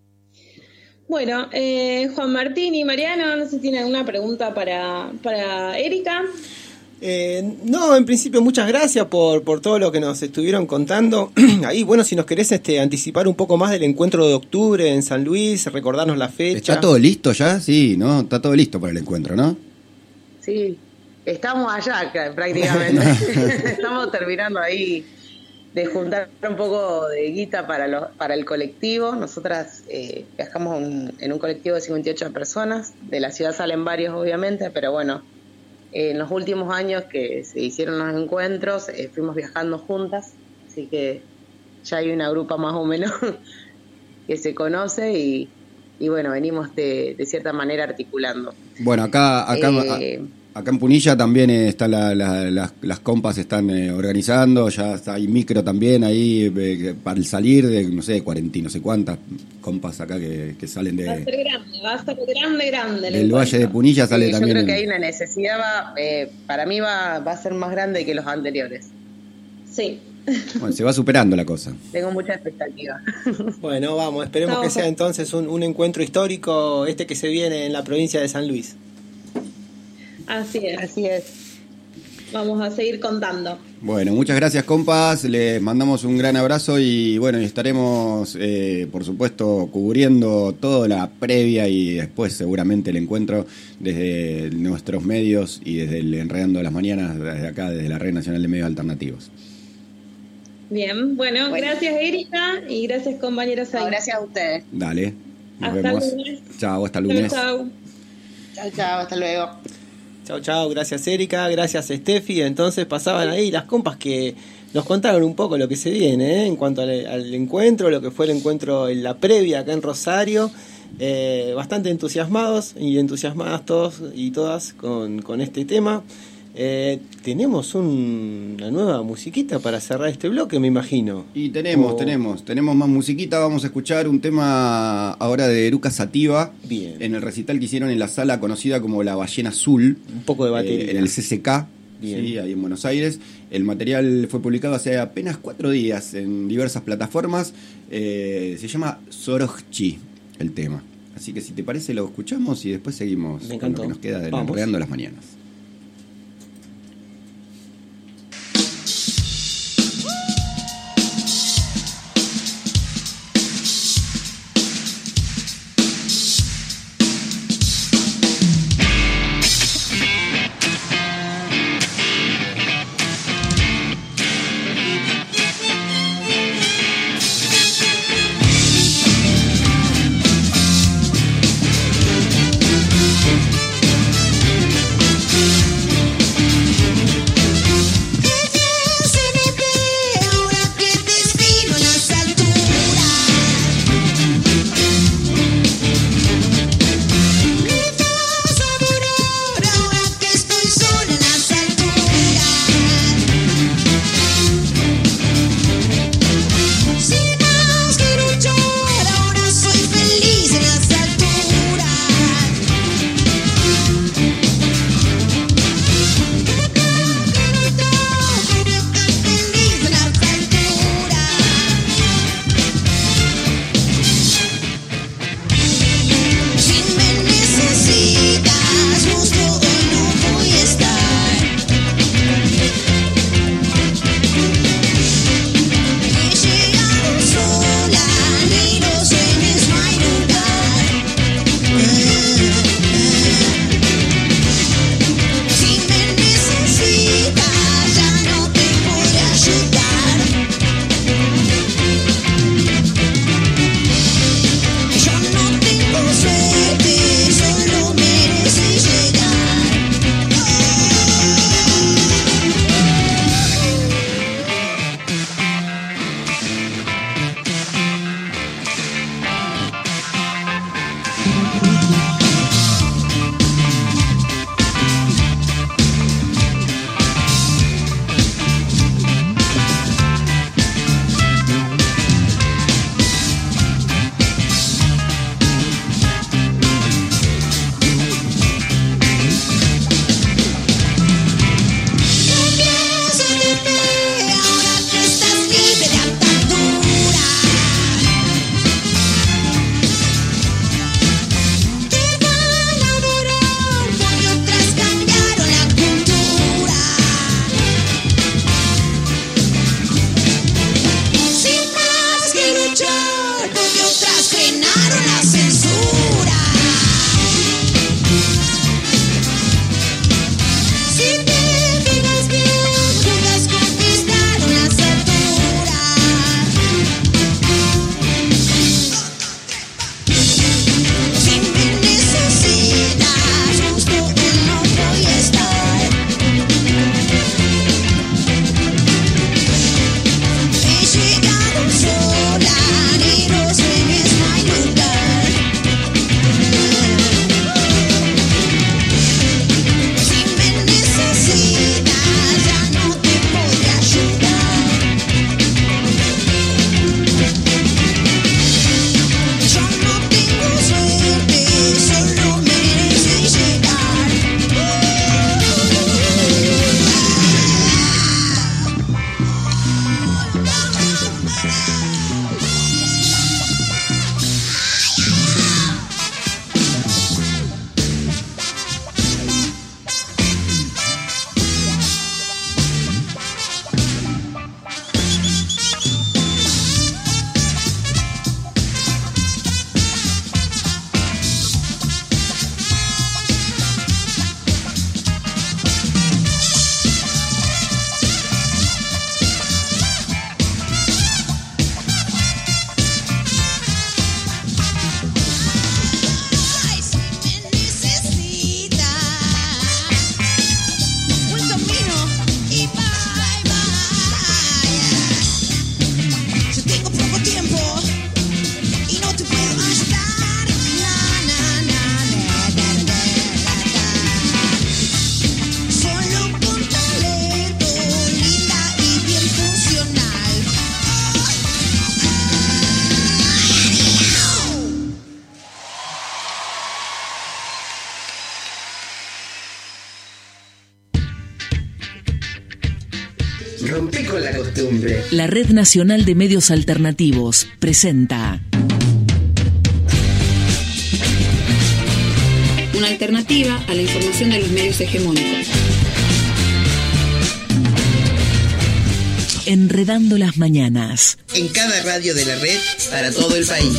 Bueno, eh, Juan Martín y Mariano, no sé si tienen alguna pregunta para, para Erika. Eh, no, en principio muchas gracias por, por todo lo que nos estuvieron contando. Ahí, bueno, si nos querés este, anticipar un poco más del encuentro de octubre en San Luis, recordarnos la fecha. ¿Está todo listo ya? Sí, ¿no? Está todo listo para el encuentro, ¿no? Sí, estamos allá prácticamente. Estamos terminando ahí de juntar un poco de guita para los, para el colectivo. Nosotras eh, viajamos un, en un colectivo de cincuenta y ocho personas. De la ciudad salen varios, obviamente, pero bueno, en los últimos años que se hicieron los encuentros, eh, fuimos viajando juntas, así que ya hay una grupa más o menos que se conoce y, y bueno, venimos de, de cierta manera articulando. Bueno, acá acá, Eh, acá en Punilla también eh, está la, la- las, las compas se están eh, organizando, ya está, hay micro también ahí eh, para el salir de, no sé, cuarenta y no sé cuántas compas acá que, que salen Va a de, ser grande, va a ser grande, grande. el del encuentro. Valle de Punilla, sale Sí, yo también. creo que en- hay una necesidad, va, eh, para mí va, va a ser más grande que los anteriores. Sí. Bueno, se va superando la cosa. Tengo mucha expectativa. Bueno, vamos, esperemos Vamos que sea a- entonces un, un encuentro histórico este que se viene en la provincia de San Luis. Así es. Así es. Vamos a seguir contando. Bueno, muchas gracias compas, les mandamos un gran abrazo y bueno, y estaremos eh, por supuesto cubriendo toda la previa y después seguramente el encuentro desde nuestros medios y desde el Enredando de las Mañanas, desde acá, desde la Red Nacional de Medios Alternativos. Bien, bueno, gracias Erika y gracias compañeros ahí. gracias a ustedes. Dale, nos Hasta vemos. lunes. Chao, hasta lunes. Chau, chau. Chao, chao, hasta luego. Chao, chao, gracias Erika, gracias Steffi. Entonces pasaban ahí las compas que nos contaron un poco lo que se viene, ¿eh? En cuanto al, al encuentro, lo que fue el encuentro en la previa acá en Rosario. Eh, bastante entusiasmados y entusiasmadas todos y todas con, con este tema. Eh, tenemos un- una nueva musiquita para cerrar este bloque, me imagino. Y tenemos, O- tenemos, tenemos más musiquita, vamos a escuchar un tema ahora de Eruca Sativa. Bien. En el recital que hicieron en la sala conocida como La Ballena Azul. Un poco de batería. eh, en el C C K, Bien. sí, ahí en Buenos Aires. El material fue publicado hace apenas cuatro días en diversas plataformas. Eh, se llama Sorojchi, el tema. Así que si te parece lo escuchamos y después seguimos Me con encantó. lo que nos queda del Vamos. Enredando las Mañanas. Thank rompe con la costumbre. La Red Nacional de Medios Alternativos presenta una alternativa a la información de los medios hegemónicos. Enredando las Mañanas. En cada radio de la red para todo el país.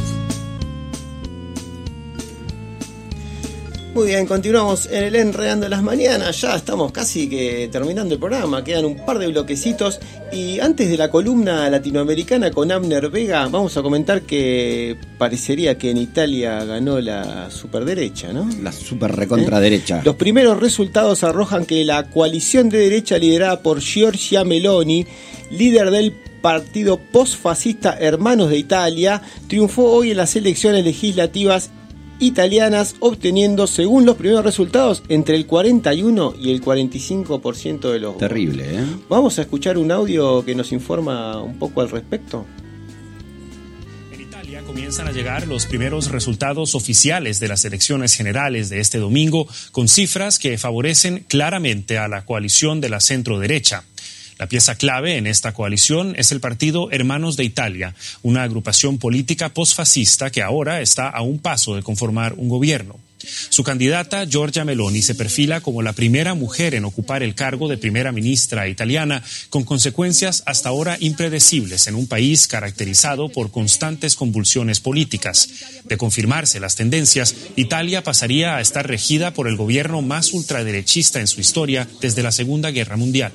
Muy bien, continuamos en el Enredando las Mañanas. Ya estamos casi que terminando el programa. Quedan un par de bloquecitos. Y antes de la columna latinoamericana con Abner Vega, vamos a comentar que parecería que en Italia ganó la superderecha, ¿no? La super recontraderecha. ¿Eh? Los primeros resultados arrojan que la coalición de derecha liderada por Giorgia Meloni, líder del partido postfascista Hermanos de Italia, triunfó hoy en las elecciones legislativas italianas, obteniendo, según los primeros resultados, entre el cuarenta y uno y el cuarenta y cinco por ciento de los votos. Terrible, ¿eh? Vamos a escuchar un audio que nos informa un poco al respecto. En Italia comienzan a llegar los primeros resultados oficiales de las elecciones generales de este domingo, con cifras que favorecen claramente a la coalición de la centro-derecha. La pieza clave en esta coalición es el partido Hermanos de Italia, una agrupación política posfascista que ahora está a un paso de conformar un gobierno. Su candidata, Giorgia Meloni, se perfila como la primera mujer en ocupar el cargo de primera ministra italiana, con consecuencias hasta ahora impredecibles en un país caracterizado por constantes convulsiones políticas. De confirmarse las tendencias, Italia pasaría a estar regida por el gobierno más ultraderechista en su historia desde la Segunda Guerra Mundial.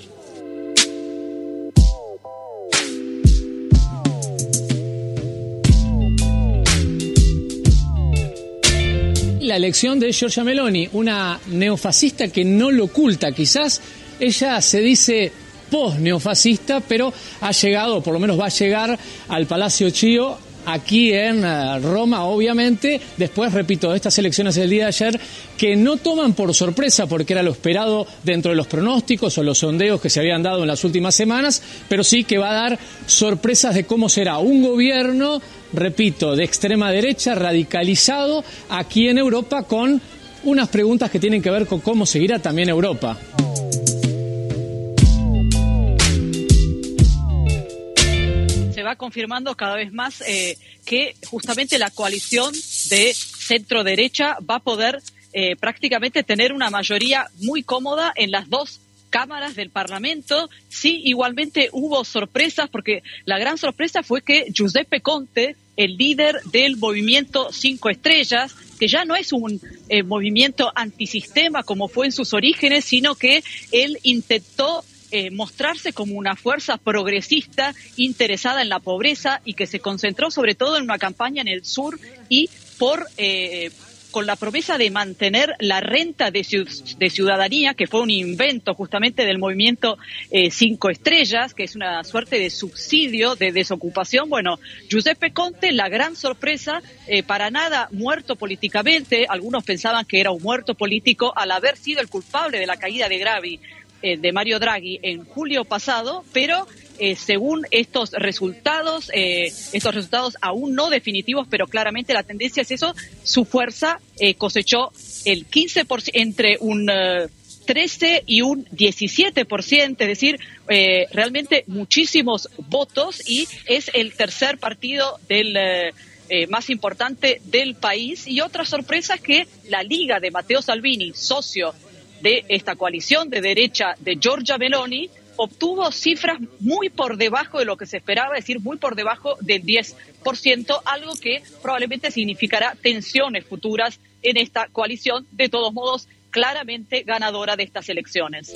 La elección de Giorgia Meloni, una neofascista que no lo oculta, quizás ella se dice post-neofascista, pero ha llegado, por lo menos va a llegar al Palacio Chio, aquí en Roma, obviamente. Después, repito, de estas elecciones del día de ayer, que no toman por sorpresa porque era lo esperado dentro de los pronósticos o los sondeos que se habían dado en las últimas semanas, pero sí que va a dar sorpresas de cómo será un gobierno, repito, de extrema derecha, radicalizado aquí en Europa, con unas preguntas que tienen que ver con cómo seguirá también Europa. Se va confirmando cada vez más eh, que justamente la coalición de centro-derecha va a poder eh, prácticamente tener una mayoría muy cómoda en las dos cámaras del Parlamento. Sí, igualmente hubo sorpresas, porque la gran sorpresa fue que Giuseppe Conte, el líder del movimiento Cinco Estrellas, que ya no es un eh, movimiento antisistema como fue en sus orígenes, sino que él intentó Eh, mostrarse como una fuerza progresista interesada en la pobreza y que se concentró sobre todo en una campaña en el sur y por eh, con la promesa de mantener la renta de, de ciudadanía, que fue un invento justamente del movimiento eh, Cinco Estrellas, que es una suerte de subsidio de desocupación. Bueno, Giuseppe Conte, la gran sorpresa, eh, para nada muerto políticamente. Algunos pensaban que era un muerto político al haber sido el culpable de la caída de Draghi, de Mario Draghi en julio pasado, pero eh, según estos resultados, eh, estos resultados aún no definitivos, pero claramente la tendencia es eso, su fuerza eh, cosechó el quince por ciento, entre un uh, trece y un diecisiete por ciento, es decir, eh, realmente muchísimos votos, y es el tercer partido del uh, eh, más importante del país. Y otra sorpresa es que la Liga de Matteo Salvini, socio de esta coalición de derecha de Giorgia Meloni, obtuvo cifras muy por debajo de lo que se esperaba, es decir, muy por debajo del diez por ciento, algo que probablemente significará tensiones futuras en esta coalición. De todos modos, claramente ganadora de estas elecciones.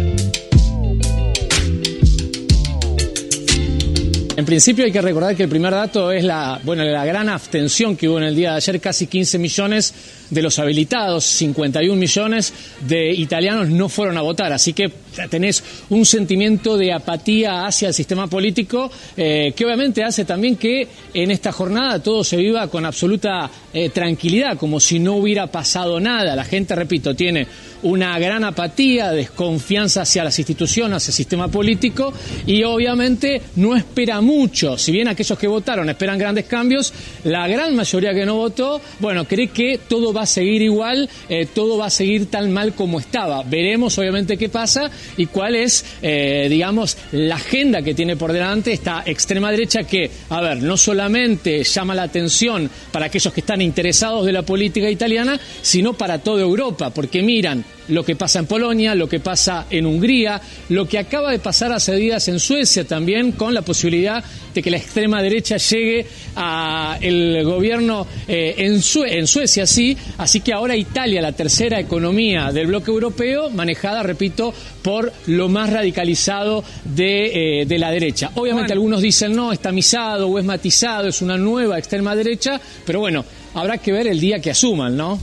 En principio hay que recordar que el primer dato es la, bueno, la gran abstención que hubo en el día de ayer. Casi quince millones de los habilitados, cincuenta y un millones de italianos no fueron a votar, así que tenés un sentimiento de apatía hacia el sistema político, eh, que obviamente hace también que en esta jornada todo se viva con absoluta eh, tranquilidad, como si no hubiera pasado nada. La gente, repito, tiene una gran apatía, desconfianza hacia las instituciones, hacia el sistema político, y obviamente no espera mucho. Si bien aquellos que votaron esperan grandes cambios, la gran mayoría que no votó, bueno, cree que todo va va a seguir igual, eh, todo va a seguir tan mal como estaba. Veremos obviamente qué pasa y cuál es, eh, digamos, la agenda que tiene por delante esta extrema derecha que, a ver, no solamente llama la atención para aquellos que están interesados de la política italiana, sino para toda Europa, porque miran lo que pasa en Polonia, lo que pasa en Hungría, lo que acaba de pasar hace días en Suecia también, con la posibilidad de que la extrema derecha llegue al gobierno eh, en, Sue- en Suecia, sí, así que ahora Italia, la tercera economía del bloque europeo, manejada, repito, por lo más radicalizado de, eh, de la derecha. Obviamente bueno. Algunos dicen, no, es tamizado o es matizado, es una nueva extrema derecha, pero bueno, habrá que ver el día que asuman, ¿no?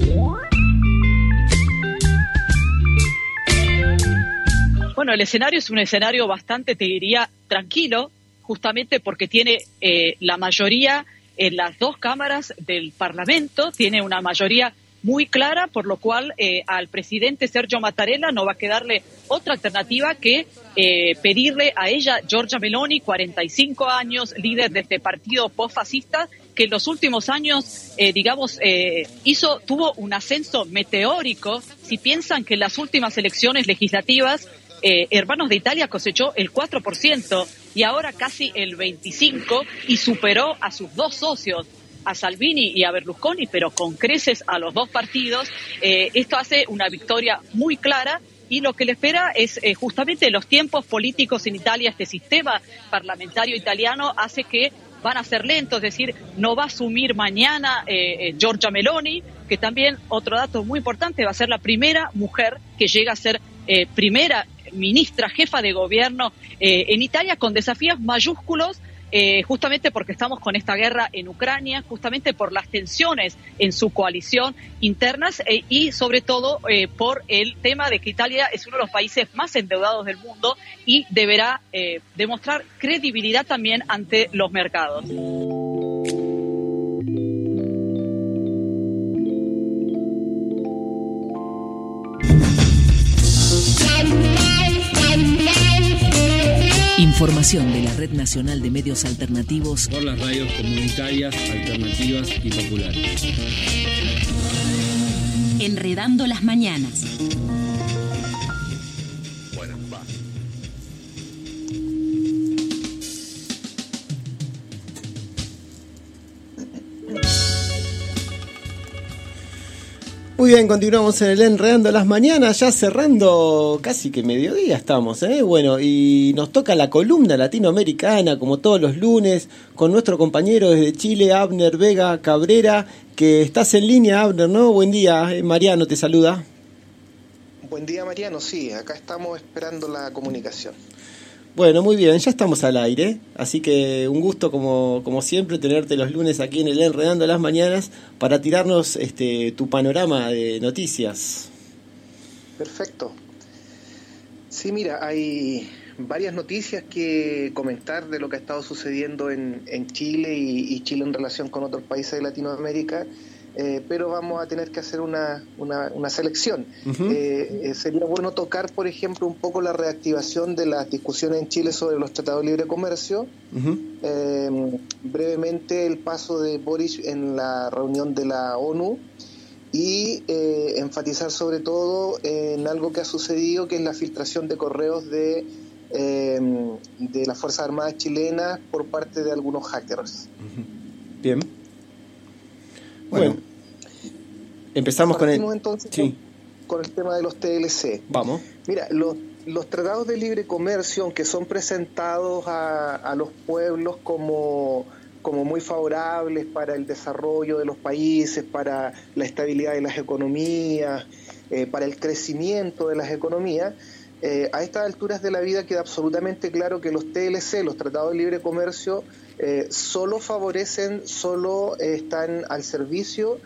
Bueno, el escenario es un escenario bastante, te diría, tranquilo, justamente porque tiene eh, la mayoría en las dos cámaras del Parlamento, tiene una mayoría muy clara, por lo cual eh, al presidente Sergio Mattarella no va a quedarle otra alternativa que eh, pedirle a ella, Giorgia Meloni, cuarenta y cinco años, líder de este partido postfascista, que en los últimos años, eh, digamos, eh, hizo, tuvo un ascenso meteórico. Si piensan que en las últimas elecciones legislativas, Eh, Hermanos de Italia cosechó el cuatro por ciento y ahora casi el veinticinco por ciento y superó a sus dos socios, a Salvini y a Berlusconi, pero con creces a los dos partidos. Eh, esto hace una victoria muy clara y lo que le espera es eh, justamente los tiempos políticos en Italia. Este sistema parlamentario italiano hace que van a ser lentos, es decir, no va a asumir mañana eh, eh, Giorgia Meloni, que también, otro dato muy importante, va a ser la primera mujer que llega a ser eh, primera ministra, jefa de gobierno eh, en Italia, con desafíos mayúsculos, eh, justamente porque estamos con esta guerra en Ucrania, justamente por las tensiones en su coalición internas eh, y sobre todo eh, por el tema de que Italia es uno de los países más endeudados del mundo y deberá eh, demostrar credibilidad también ante los mercados. Información de la Red Nacional de Medios Alternativos por las radios comunitarias, alternativas y populares. Enredando las mañanas. Bueno, va. Muy bien, continuamos en el Enredando las Mañanas, ya cerrando casi que mediodía estamos, ¿eh? Bueno, y nos toca la columna latinoamericana, como todos los lunes, con nuestro compañero desde Chile, Abner Vega Cabrera, que estás en línea, Abner, ¿no? Buen día, Mariano te saluda. Buen día, Mariano, sí, acá estamos esperando la comunicación. Bueno, muy bien, ya estamos al aire, así que un gusto como, como siempre tenerte los lunes aquí en el Enredando las Mañanas para tirarnos este tu panorama de noticias. Perfecto. Sí, mira, hay varias noticias que comentar de lo que ha estado sucediendo en, en Chile y, y Chile en relación con otros países de Latinoamérica. Eh, pero vamos a tener que hacer una, una, una selección. Uh-huh. Eh, eh, sería bueno tocar, por ejemplo, un poco la reactivación de las discusiones en Chile sobre los tratados de libre comercio. Uh-huh. Eh, brevemente, el paso de Boric en la reunión de la ONU y eh, enfatizar sobre todo en algo que ha sucedido, que es la filtración de correos de, eh, de las Fuerzas Armadas chilenas por parte de algunos hackers. Uh-huh. Bien. Bueno, bueno, empezamos con el... entonces sí. con, con el tema de los T L C. Vamos. Mira, los, los tratados de libre comercio, aunque son presentados a, a los pueblos como, como muy favorables para el desarrollo de los países, para la estabilidad de las economías, eh, para el crecimiento de las economías, eh, a estas alturas de la vida queda absolutamente claro que los T L C, los tratados de libre comercio, Eh, solo favorecen, solo eh, están al servicio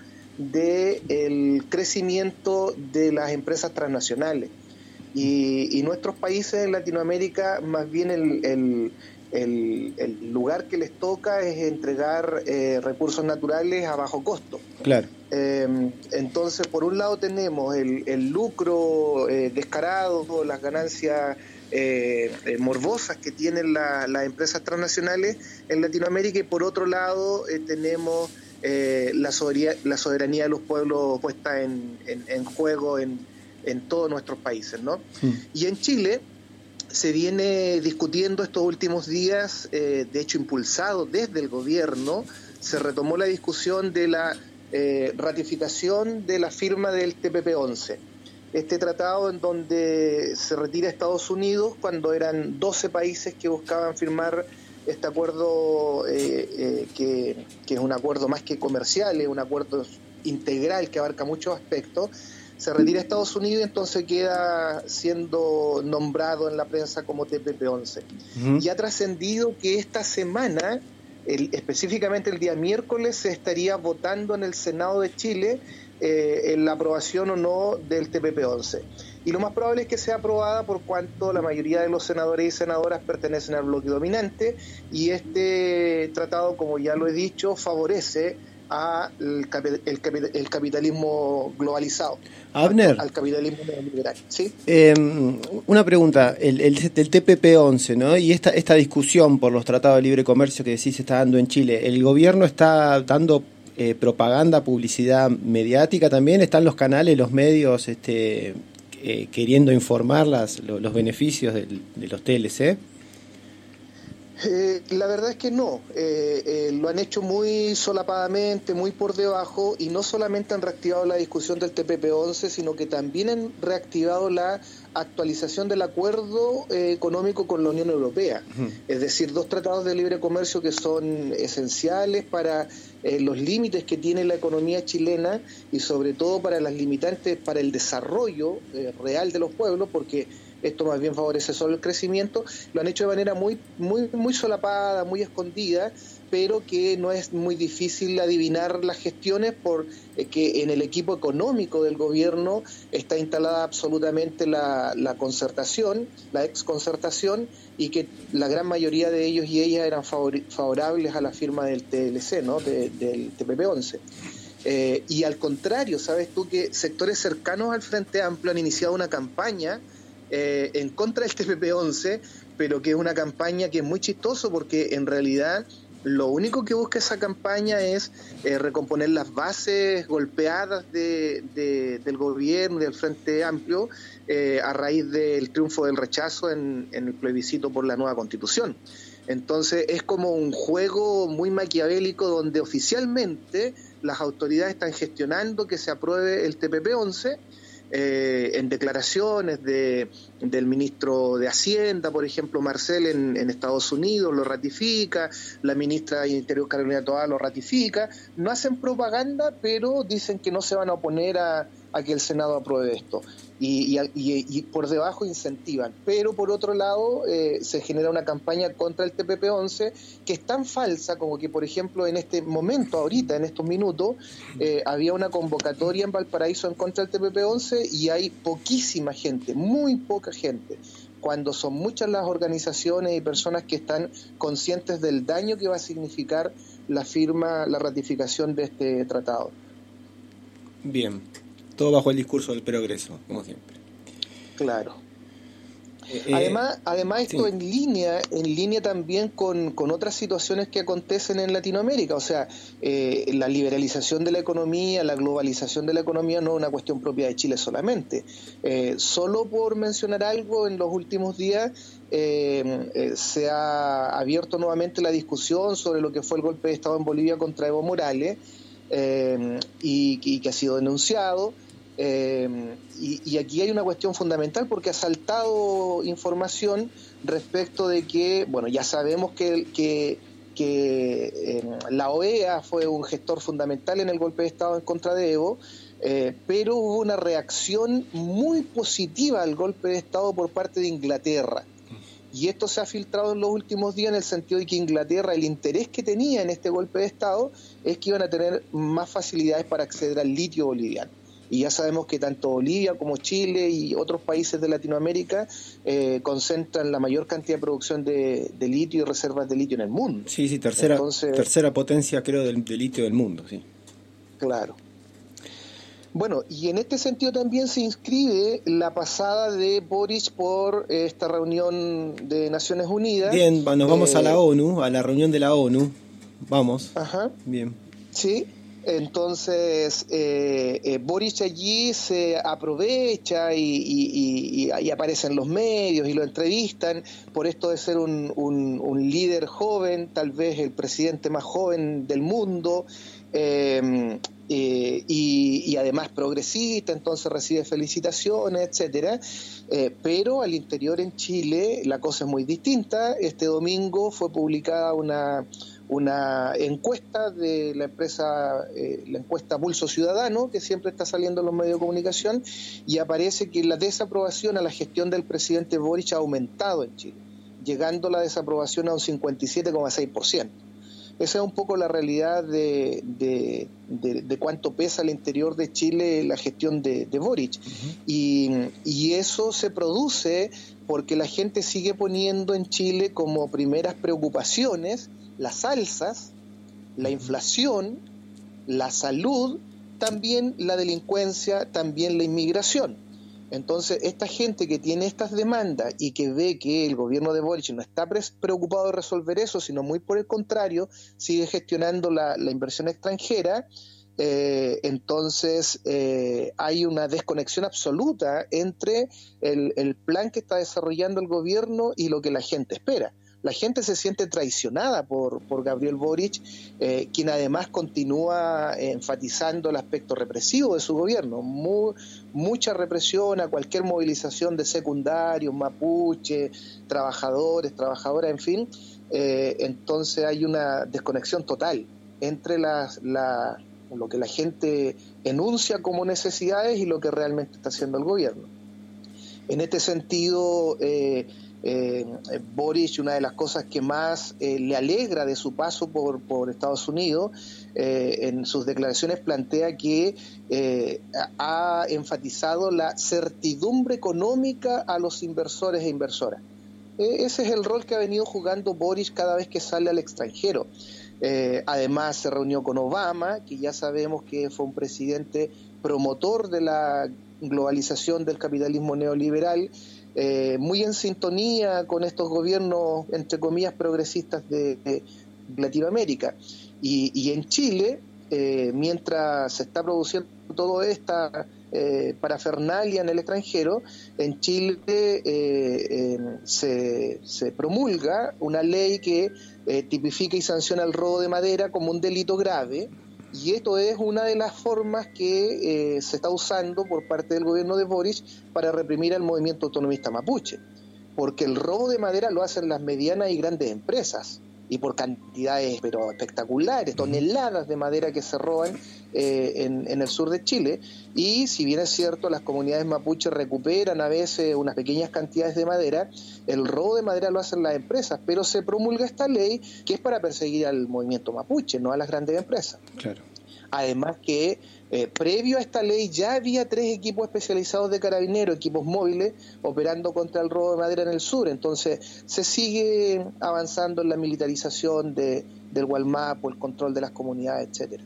del crecimiento de las empresas transnacionales. Y, y nuestros países en Latinoamérica, más bien el, el, el, el lugar que les toca es entregar eh, recursos naturales a bajo costo. Claro. Eh, entonces, por un lado tenemos el, el lucro eh, descarado, las ganancias Eh, eh, morbosas que tienen la, las empresas transnacionales en Latinoamérica, y por otro lado eh, tenemos eh, la, soberanía, la soberanía de los pueblos puesta en, en, en juego en, en todos nuestros países, ¿no? Mm. Y en Chile se viene discutiendo estos últimos días, eh, de hecho impulsado desde el gobierno, se retomó la discusión de la eh, ratificación de la firma del T P P once. Este tratado en donde se retira Estados Unidos cuando eran doce países que buscaban firmar este acuerdo, eh, eh, que, que es un acuerdo más que comercial, es un acuerdo integral que abarca muchos aspectos. Se retira Estados Unidos y entonces queda siendo nombrado en la prensa como T P P once. Uh-huh. Y ha trascendido que esta semana, el, específicamente el día miércoles, se estaría votando en el Senado de Chile eh, en la aprobación o no del T P P once. Y lo más probable es que sea aprobada por cuanto la mayoría de los senadores y senadoras pertenecen al bloque dominante, y este tratado, como ya lo he dicho, favorece al el, el, el capitalismo globalizado. Abner, al, al capitalismo neoliberal, ¿sí? Eh, una pregunta, el, el, el T P P once, ¿no? Y esta esta discusión por los tratados de libre comercio que decís se está dando en Chile, ¿el gobierno está dando eh, propaganda, publicidad mediática también? ¿Están los canales, los medios este, eh, queriendo informar las, los, los beneficios del, de los T L C? Eh, la verdad es que no, eh, eh, lo han hecho muy solapadamente, muy por debajo, y no solamente han reactivado la discusión del T P P once, sino que también han reactivado la actualización del acuerdo eh, económico con la Unión Europea. Uh-huh. Es decir, dos tratados de libre comercio que son esenciales para eh, los límites que tiene la economía chilena y sobre todo para las limitantes para el desarrollo eh, real de los pueblos, porque esto más bien favorece solo el crecimiento. Lo han hecho de manera muy muy muy solapada, muy escondida, pero que no es muy difícil adivinar las gestiones, por eh, que en el equipo económico del gobierno está instalada absolutamente la, la concertación, la exconcertación, y que la gran mayoría de ellos y ellas eran favor, favorables a la firma del T L C, ¿no? De, del T P P once. Eh, y al contrario, sabes tú que sectores cercanos al Frente Amplio han iniciado una campaña Eh, en contra del T P P once, pero que es una campaña que es muy chistoso, porque en realidad lo único que busca esa campaña es eh, recomponer las bases golpeadas de, de, del gobierno y del Frente Amplio eh, a raíz del triunfo del rechazo en, en el plebiscito por la nueva Constitución. Entonces es como un juego muy maquiavélico donde oficialmente las autoridades están gestionando que se apruebe el T P P once. Eh, en declaraciones de, del ministro de Hacienda, por ejemplo, Marcel en, en Estados Unidos lo ratifica, la ministra de Interior, Carolina Toá, lo ratifica. No hacen propaganda, pero dicen que no se van a oponer a, a que el Senado apruebe esto. Y, y, y, y por debajo incentivan. Pero por otro lado eh, se genera una campaña contra el T P P once que es tan falsa como que, por ejemplo, en este momento, ahorita, en estos minutos, eh, había una convocatoria en Valparaíso en contra del T P P once y hay poquísima gente, muy poca gente, cuando son muchas las organizaciones y personas que están conscientes del daño que va a significar la firma, la ratificación de este tratado. Bien. Todo bajo el discurso del progreso, como siempre. Claro. Eh, además, además esto sí. en línea, en línea también con, con otras situaciones que acontecen en Latinoamérica. O sea, eh, la liberalización de la economía, la globalización de la economía no es una cuestión propia de Chile solamente. Eh, solo por mencionar algo, en los últimos días eh, eh, se ha abierto nuevamente la discusión sobre lo que fue el golpe de Estado en Bolivia contra Evo Morales. Eh, y, y que ha sido denunciado, eh, y, y aquí hay una cuestión fundamental porque ha saltado información respecto de que, bueno, ya sabemos que, que, que eh, la O E A fue un gestor fundamental en el golpe de Estado en contra de Evo, eh, pero hubo una reacción muy positiva al golpe de Estado por parte de Inglaterra. Y esto se ha filtrado en los últimos días en el sentido de que Inglaterra, el interés que tenía en este golpe de Estado es que iban a tener más facilidades para acceder al litio boliviano. Y ya sabemos que tanto Bolivia como Chile y otros países de Latinoamérica eh, concentran la mayor cantidad de producción de, de litio y reservas de litio en el mundo. Sí, sí, tercera, Entonces, tercera potencia creo del, de litio del mundo, sí. Claro. Bueno, y en este sentido también se inscribe la pasada de Boric por esta reunión de Naciones Unidas. Bien, nos vamos eh, a la ONU, a la reunión de la ONU. Vamos. Ajá. Bien. ¿sí? Entonces, eh, eh, Boric allí se aprovecha y, y, y, y aparece en los medios y lo entrevistan por esto de ser un, un, un líder joven, tal vez el presidente más joven del mundo, eh, eh, y, y además progresista, entonces recibe felicitaciones, etcétera. Eh, pero al interior en Chile la cosa es muy distinta. Este domingo fue publicada una... una encuesta de la empresa, eh, la encuesta Pulso Ciudadano, que siempre está saliendo en los medios de comunicación, y aparece que la desaprobación a la gestión del presidente Boric ha aumentado en Chile, llegando la desaprobación a un cincuenta y siete coma seis por ciento. Esa es un poco la realidad de, de, de, de cuánto pesa al interior de Chile la gestión de, de Boric. Uh-huh. Y, y eso se produce porque la gente sigue poniendo en Chile como primeras preocupaciones las alzas, la inflación, la salud, también la delincuencia, también la inmigración. Entonces, esta gente que tiene estas demandas y que ve que el gobierno de Boric no está preocupado de resolver eso, sino muy por el contrario, sigue gestionando la, la inversión extranjera, eh, entonces eh, hay una desconexión absoluta entre el, el plan que está desarrollando el gobierno y lo que la gente espera. La gente se siente traicionada por, por Gabriel Boric, eh, quien además continúa enfatizando el aspecto represivo de su gobierno. Muy, mucha represión a cualquier movilización de secundarios, mapuche, trabajadores, trabajadoras, en fin. Eh, entonces hay una desconexión total entre las, la, lo que la gente enuncia como necesidades y lo que realmente está haciendo el gobierno. En este sentido, eh, Eh, Boric, una de las cosas que más eh, le alegra de su paso por, por Estados Unidos, eh, en sus declaraciones plantea que eh, ha enfatizado la certidumbre económica a los inversores e inversoras. Eh, ese es el rol que ha venido jugando Boric cada vez que sale al extranjero. Eh, además se reunió con Obama, que ya sabemos que fue un presidente promotor de la globalización del capitalismo neoliberal, Eh, muy en sintonía con estos gobiernos, entre comillas, progresistas de, de Latinoamérica. Y, y en Chile, eh, mientras se está produciendo toda esta eh, parafernalia en el extranjero, en Chile eh, eh, se, se promulga una ley que eh, tipifica y sanciona el robo de madera como un delito grave. Y esto es una de las formas que eh, se está usando por parte del gobierno de Boric para reprimir al movimiento autonomista mapuche, porque el robo de madera lo hacen las medianas y grandes empresas, y por cantidades pero espectaculares, toneladas de madera que se roban eh, en, en el sur de Chile, y si bien es cierto las comunidades mapuches recuperan a veces unas pequeñas cantidades de madera, el robo de madera lo hacen las empresas, pero se promulga esta ley que es para perseguir al movimiento mapuche, no a las grandes empresas. Claro. Además que eh, previo a esta ley ya había tres equipos especializados de carabineros, equipos móviles, operando contra el robo de madera en el sur. Entonces se sigue avanzando en la militarización de, del Gualmapu, el control de las comunidades, etcétera.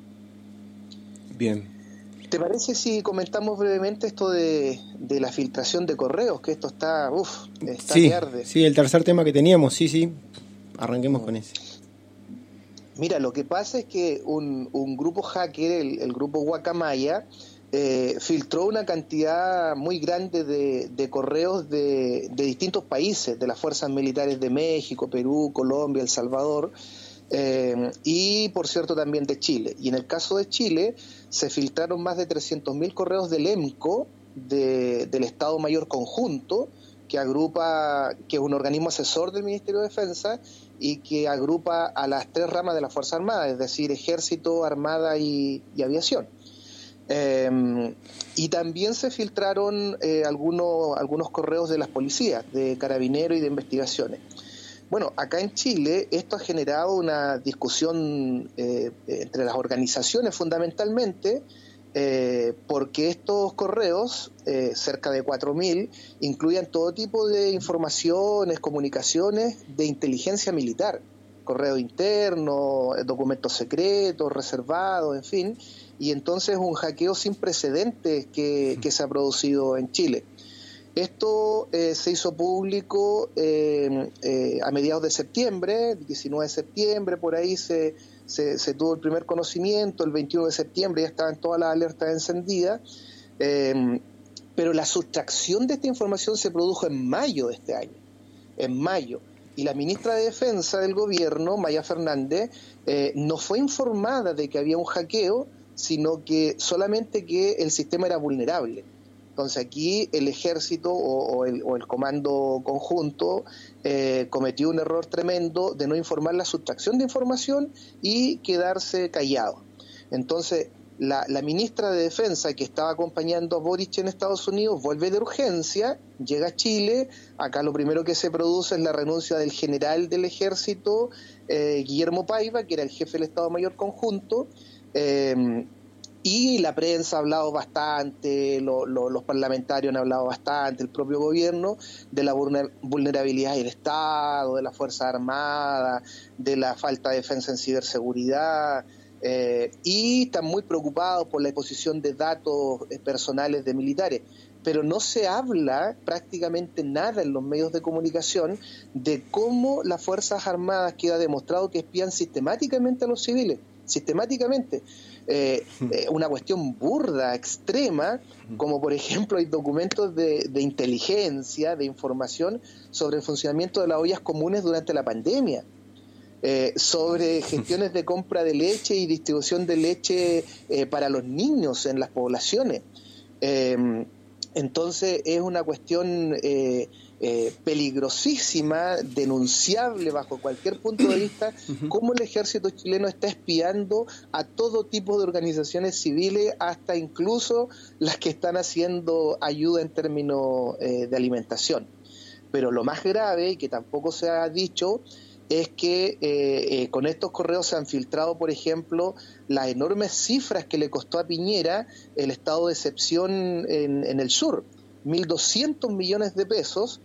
Bien. ¿Te parece si comentamos brevemente esto de, de la filtración de correos? Que esto está, uff, está sí, que arde. Sí, el tercer tema que teníamos, sí, sí. Arranquemos con ese. Mira, lo que pasa es que un, un grupo hacker, el, el grupo Guacamaya, eh, filtró una cantidad muy grande de, de correos de, de distintos países, de las fuerzas militares de México, Perú, Colombia, El Salvador, eh, y por cierto también de Chile. Y en el caso de Chile se filtraron más de trescientos mil correos del EMCO, de, del Estado Mayor Conjunto, que agrupa, que es un organismo asesor del Ministerio de Defensa y que agrupa a las tres ramas de la Fuerza Armada, es decir, Ejército, Armada y, y Aviación. Eh, y también se filtraron eh, algunos, algunos correos de las policías, de Carabineros y de investigaciones. Bueno, acá en Chile esto ha generado una discusión eh, entre las organizaciones fundamentalmente, Eh, porque estos correos, eh, cerca de cuatro mil, incluían todo tipo de informaciones, comunicaciones de inteligencia militar, correo interno, documentos secretos, reservados, en fin, y entonces un hackeo sin precedentes que, que se ha producido en Chile. Esto eh, se hizo público eh, eh, a mediados de septiembre, diecinueve de septiembre, por ahí se, se, se tuvo el primer conocimiento, el veintiuno de septiembre ya estaban todas las alertas encendidas, eh, pero la sustracción de esta información se produjo en mayo de este año, en mayo, y la ministra de Defensa del gobierno, Maya Fernández, eh, no fue informada de que había un hackeo, sino que solamente que el sistema era vulnerable. Entonces aquí el ejército o, o, el, o el comando conjunto eh, cometió un error tremendo de no informar la sustracción de información y quedarse callado. Entonces la, la ministra de Defensa, que estaba acompañando a Boric en Estados Unidos, vuelve de urgencia, llega a Chile. Acá lo primero que se produce es la renuncia del general del ejército, eh, Guillermo Paiva, que era el jefe del Estado Mayor Conjunto. Eh, Y la prensa ha hablado bastante, lo, lo, los parlamentarios han hablado bastante, el propio gobierno, de la vulnerabilidad del Estado, de las Fuerzas Armadas, de la falta de defensa en ciberseguridad, eh, y están muy preocupados por la exposición de datos personales de militares. Pero no se habla prácticamente nada en los medios de comunicación de cómo las Fuerzas Armadas queda demostrado que espían sistemáticamente a los civiles, sistemáticamente. Eh, eh, una cuestión burda, extrema, como por ejemplo hay documentos de, de inteligencia, de información sobre el funcionamiento de las ollas comunes durante la pandemia, eh, sobre gestiones de compra de leche y distribución de leche eh, para los niños en las poblaciones. Eh, entonces es una cuestión eh, eh, peligrosísima, denunciable bajo cualquier punto de vista, cómo el ejército chileno está espiando a todo tipo de organizaciones civiles, hasta incluso las que están haciendo ayuda en términos eh, de alimentación. Pero lo más grave, y que tampoco se ha dicho, es que eh, eh, con estos correos se han filtrado, por ejemplo, las enormes cifras que le costó a Piñera el estado de excepción en, en el sur, mil doscientos millones de pesos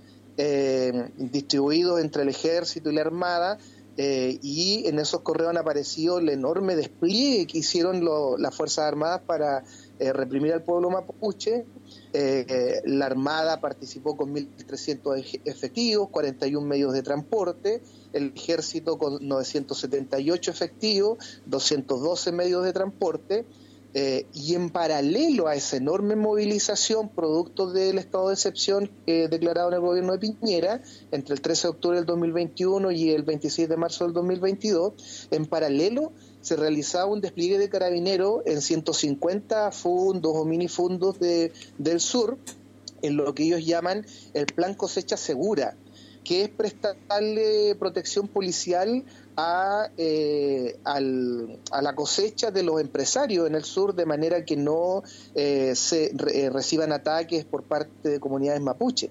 eh, distribuidos entre el ejército y la armada, eh, y en esos correos han aparecido el enorme despliegue que hicieron lo, las Fuerzas Armadas para eh, reprimir al pueblo mapuche. Eh, eh, la Armada participó con mil trescientos efectivos, cuarenta y uno medios de transporte, el Ejército con novecientos setenta y ocho efectivos, doscientos doce medios de transporte, eh, y en paralelo a esa enorme movilización producto del estado de excepción eh, declarado en el gobierno de Piñera entre el trece de octubre del dos mil veintiuno y el veintiséis de marzo del dos mil veintidós, en paralelo se realizaba un despliegue de carabineros en ciento cincuenta fundos o minifundos de, del sur, en lo que ellos llaman el Plan Cosecha Segura, que es prestarle protección policial a, eh, al, a la cosecha de los empresarios en el sur, de manera que no eh, se re, reciban ataques por parte de comunidades mapuche.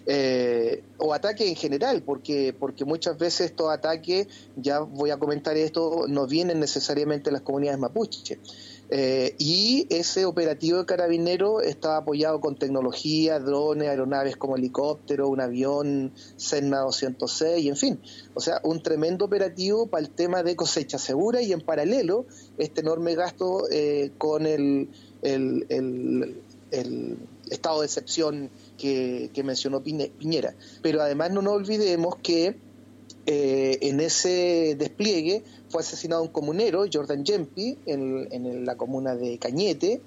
Eh, o ataques en general, porque porque muchas veces estos ataques, ya voy a comentar esto, no vienen necesariamente de las comunidades mapuche. Eh, y ese operativo de carabineros estaba apoyado con tecnología, drones, aeronaves como helicóptero, un avión Cessna doscientos seis, en fin, o sea, un tremendo operativo para el tema de cosecha segura, y en paralelo este enorme gasto eh, con el, el, el, el estado de excepción que, que mencionó Piñera. Pero además no nos olvidemos que eh, en ese despliegue fue asesinado un comunero, Jordan Yempi, en, en la comuna de Cañete,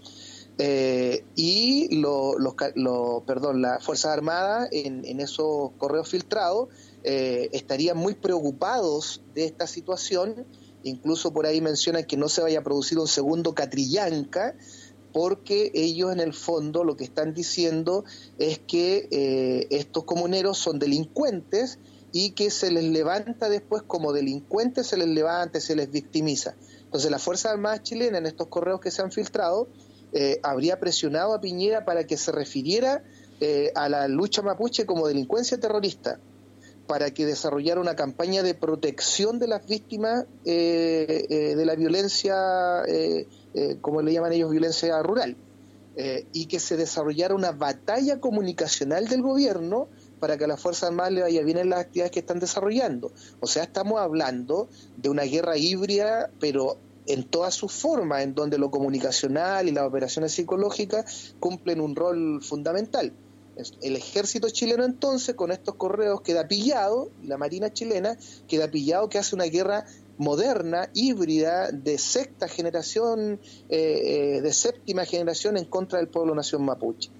eh, y lo, los, lo, perdón, las Fuerzas Armadas en, en esos correos filtrados eh, estarían muy preocupados de esta situación. Incluso por ahí mencionan que no se vaya a producir un segundo Catrillanca, porque ellos en el fondo lo que están diciendo es que eh, estos comuneros son delincuentes y que se les levanta después como delincuentes, se les levanta, se les victimiza. Entonces las Fuerzas Armadas chilenas en estos correos que se han filtrado eh, habría presionado a Piñera para que se refiriera eh, a la lucha mapuche como delincuencia terrorista, para que desarrollara una campaña de protección de las víctimas eh, eh, de la violencia, eh, eh, como le llaman ellos, violencia rural, eh, y que se desarrollara una batalla comunicacional del gobierno para que a las Fuerzas Armadas le vaya bien en las actividades que están desarrollando. O sea, estamos hablando de una guerra híbrida, pero en todas sus formas, en donde lo comunicacional y las operaciones psicológicas cumplen un rol fundamental. El ejército chileno entonces con estos correos queda pillado, la marina chilena queda pillado que hace una guerra moderna, híbrida, de sexta generación, eh, eh, de séptima generación en contra del pueblo nación mapuche.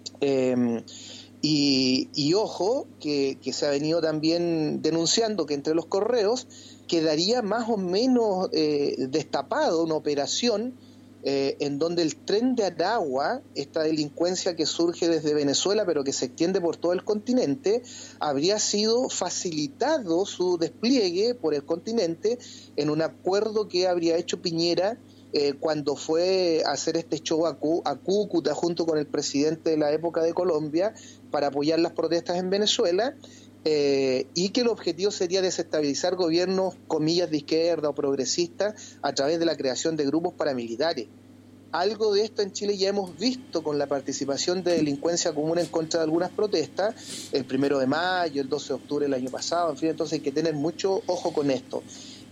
Eh, y, y ojo, que, que se ha venido también denunciando que entre los correos quedaría más o menos eh, destapado una operación Eh, en donde el Tren de Aragua, esta delincuencia que surge desde Venezuela pero que se extiende por todo el continente, habría sido facilitado su despliegue por el continente en un acuerdo que habría hecho Piñera eh, cuando fue a hacer este show a, Cú- a Cúcuta junto con el presidente de la época de Colombia para apoyar las protestas en Venezuela. Eh, y que el objetivo sería desestabilizar gobiernos, comillas, de izquierda o progresistas a través de la creación de grupos paramilitares. Algo de esto en Chile ya hemos visto con la participación de delincuencia común en contra de algunas protestas, el primero de mayo, el doce de octubre del año pasado, en fin, entonces hay que tener mucho ojo con esto.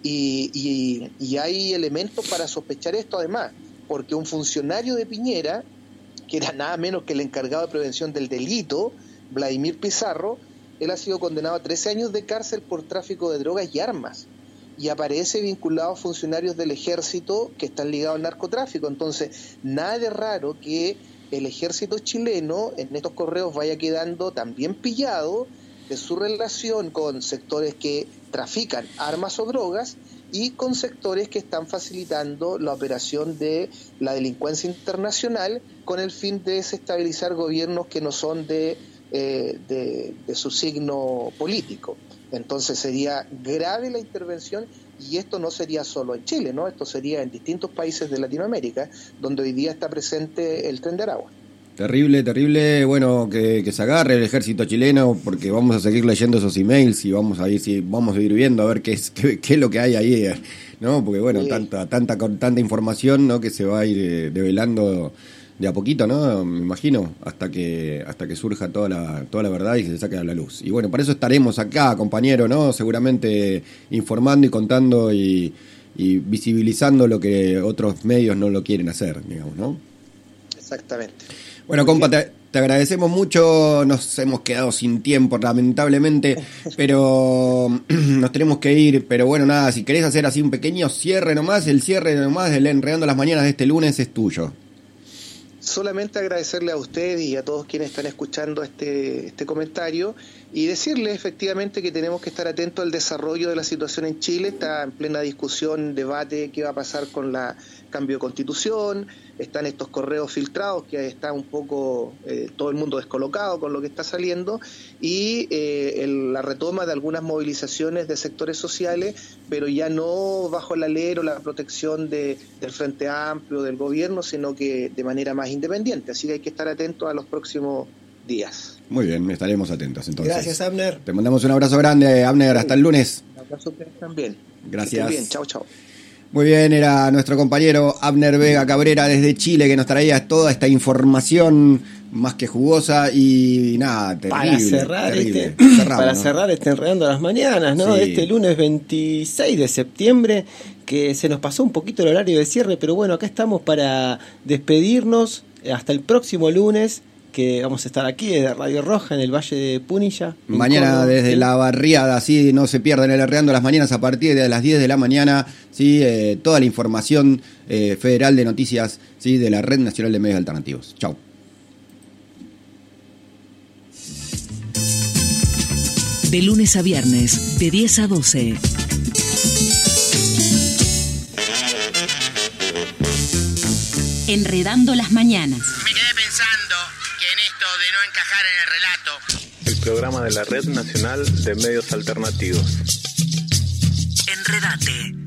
Y, y, y hay elementos para sospechar esto además, porque un funcionario de Piñera, que era nada menos que el encargado de prevención del delito, Vladimir Pizarro, él ha sido condenado a trece años de cárcel por tráfico de drogas y armas, y aparece vinculado a funcionarios del ejército que están ligados al narcotráfico. Entonces, nada de raro que el ejército chileno en estos correos vaya quedando también pillado de su relación con sectores que trafican armas o drogas y con sectores que están facilitando la operación de la delincuencia internacional con el fin de desestabilizar gobiernos que no son de Eh, de, de su signo político. Entonces sería grave la intervención, y esto no sería solo en Chile, ¿no? Esto sería en distintos países de Latinoamérica, donde hoy día está presente el Tren de Aragua. Terrible, terrible, bueno, que, que se agarre el ejército chileno, porque vamos a seguir leyendo esos emails y vamos a ir, si vamos a ir viendo a ver qué es, qué, qué es lo que hay ahí, ¿no? Porque bueno, sí. tanta, tanta, con tanta información, ¿no? Que se va a ir eh, develando de a poquito, ¿no? Me imagino, hasta que hasta que surja toda la toda la verdad y se saque a la luz. Y bueno, para eso estaremos acá, compañero, ¿no? Seguramente informando y contando y, y visibilizando lo que otros medios no lo quieren hacer, digamos, ¿no? Exactamente. Bueno, compa, te, te agradecemos mucho, nos hemos quedado sin tiempo, lamentablemente, pero nos tenemos que ir. Pero bueno, nada, si querés hacer así un pequeño cierre nomás, el cierre nomás del Enredando las Mañanas de este lunes es tuyo. Solamente agradecerle a ustedes y a todos quienes están escuchando este, este comentario y decirles efectivamente que tenemos que estar atentos al desarrollo de la situación en Chile. Está en plena discusión, debate, qué va a pasar con la cambio de constitución, están estos correos filtrados que está un poco eh, todo el mundo descolocado con lo que está saliendo y eh, el, la retoma de algunas movilizaciones de sectores sociales, pero ya no bajo el alero, la protección de, del Frente Amplio, del gobierno, sino que de manera más independiente. Así que hay que estar atentos a los próximos días. Muy bien, estaremos atentos entonces. Gracias, Abner. Te mandamos un abrazo grande, Abner, hasta el lunes. Un abrazo a ustedes también. Gracias. Bien, chao, chao. Muy bien, era nuestro compañero Abner Vega Cabrera desde Chile que nos traía toda esta información más que jugosa y nada, terrible. Para cerrar, terrible. este, Cerramos, para ¿no? cerrar este Enredando las Mañanas, ¿no? Sí. Este lunes veintiséis de septiembre, que se nos pasó un poquito el horario de cierre, pero bueno, acá estamos para despedirnos hasta el próximo lunes, que vamos a estar aquí desde Radio Roja en el Valle de Punilla. Mañana Córdoba, desde ¿sí? la barriada, así no se pierdan el Enredando las Mañanas a partir de las diez de la mañana, sí, eh, toda la información eh, federal de noticias, sí, de la Red Nacional de Medios Alternativos. Chau. De lunes a viernes, de diez a doce. Enredando las Mañanas. Me quedé pensando que en esto de no encajar en el relato, El programa de la Red Nacional de Medios Alternativos. Enredate.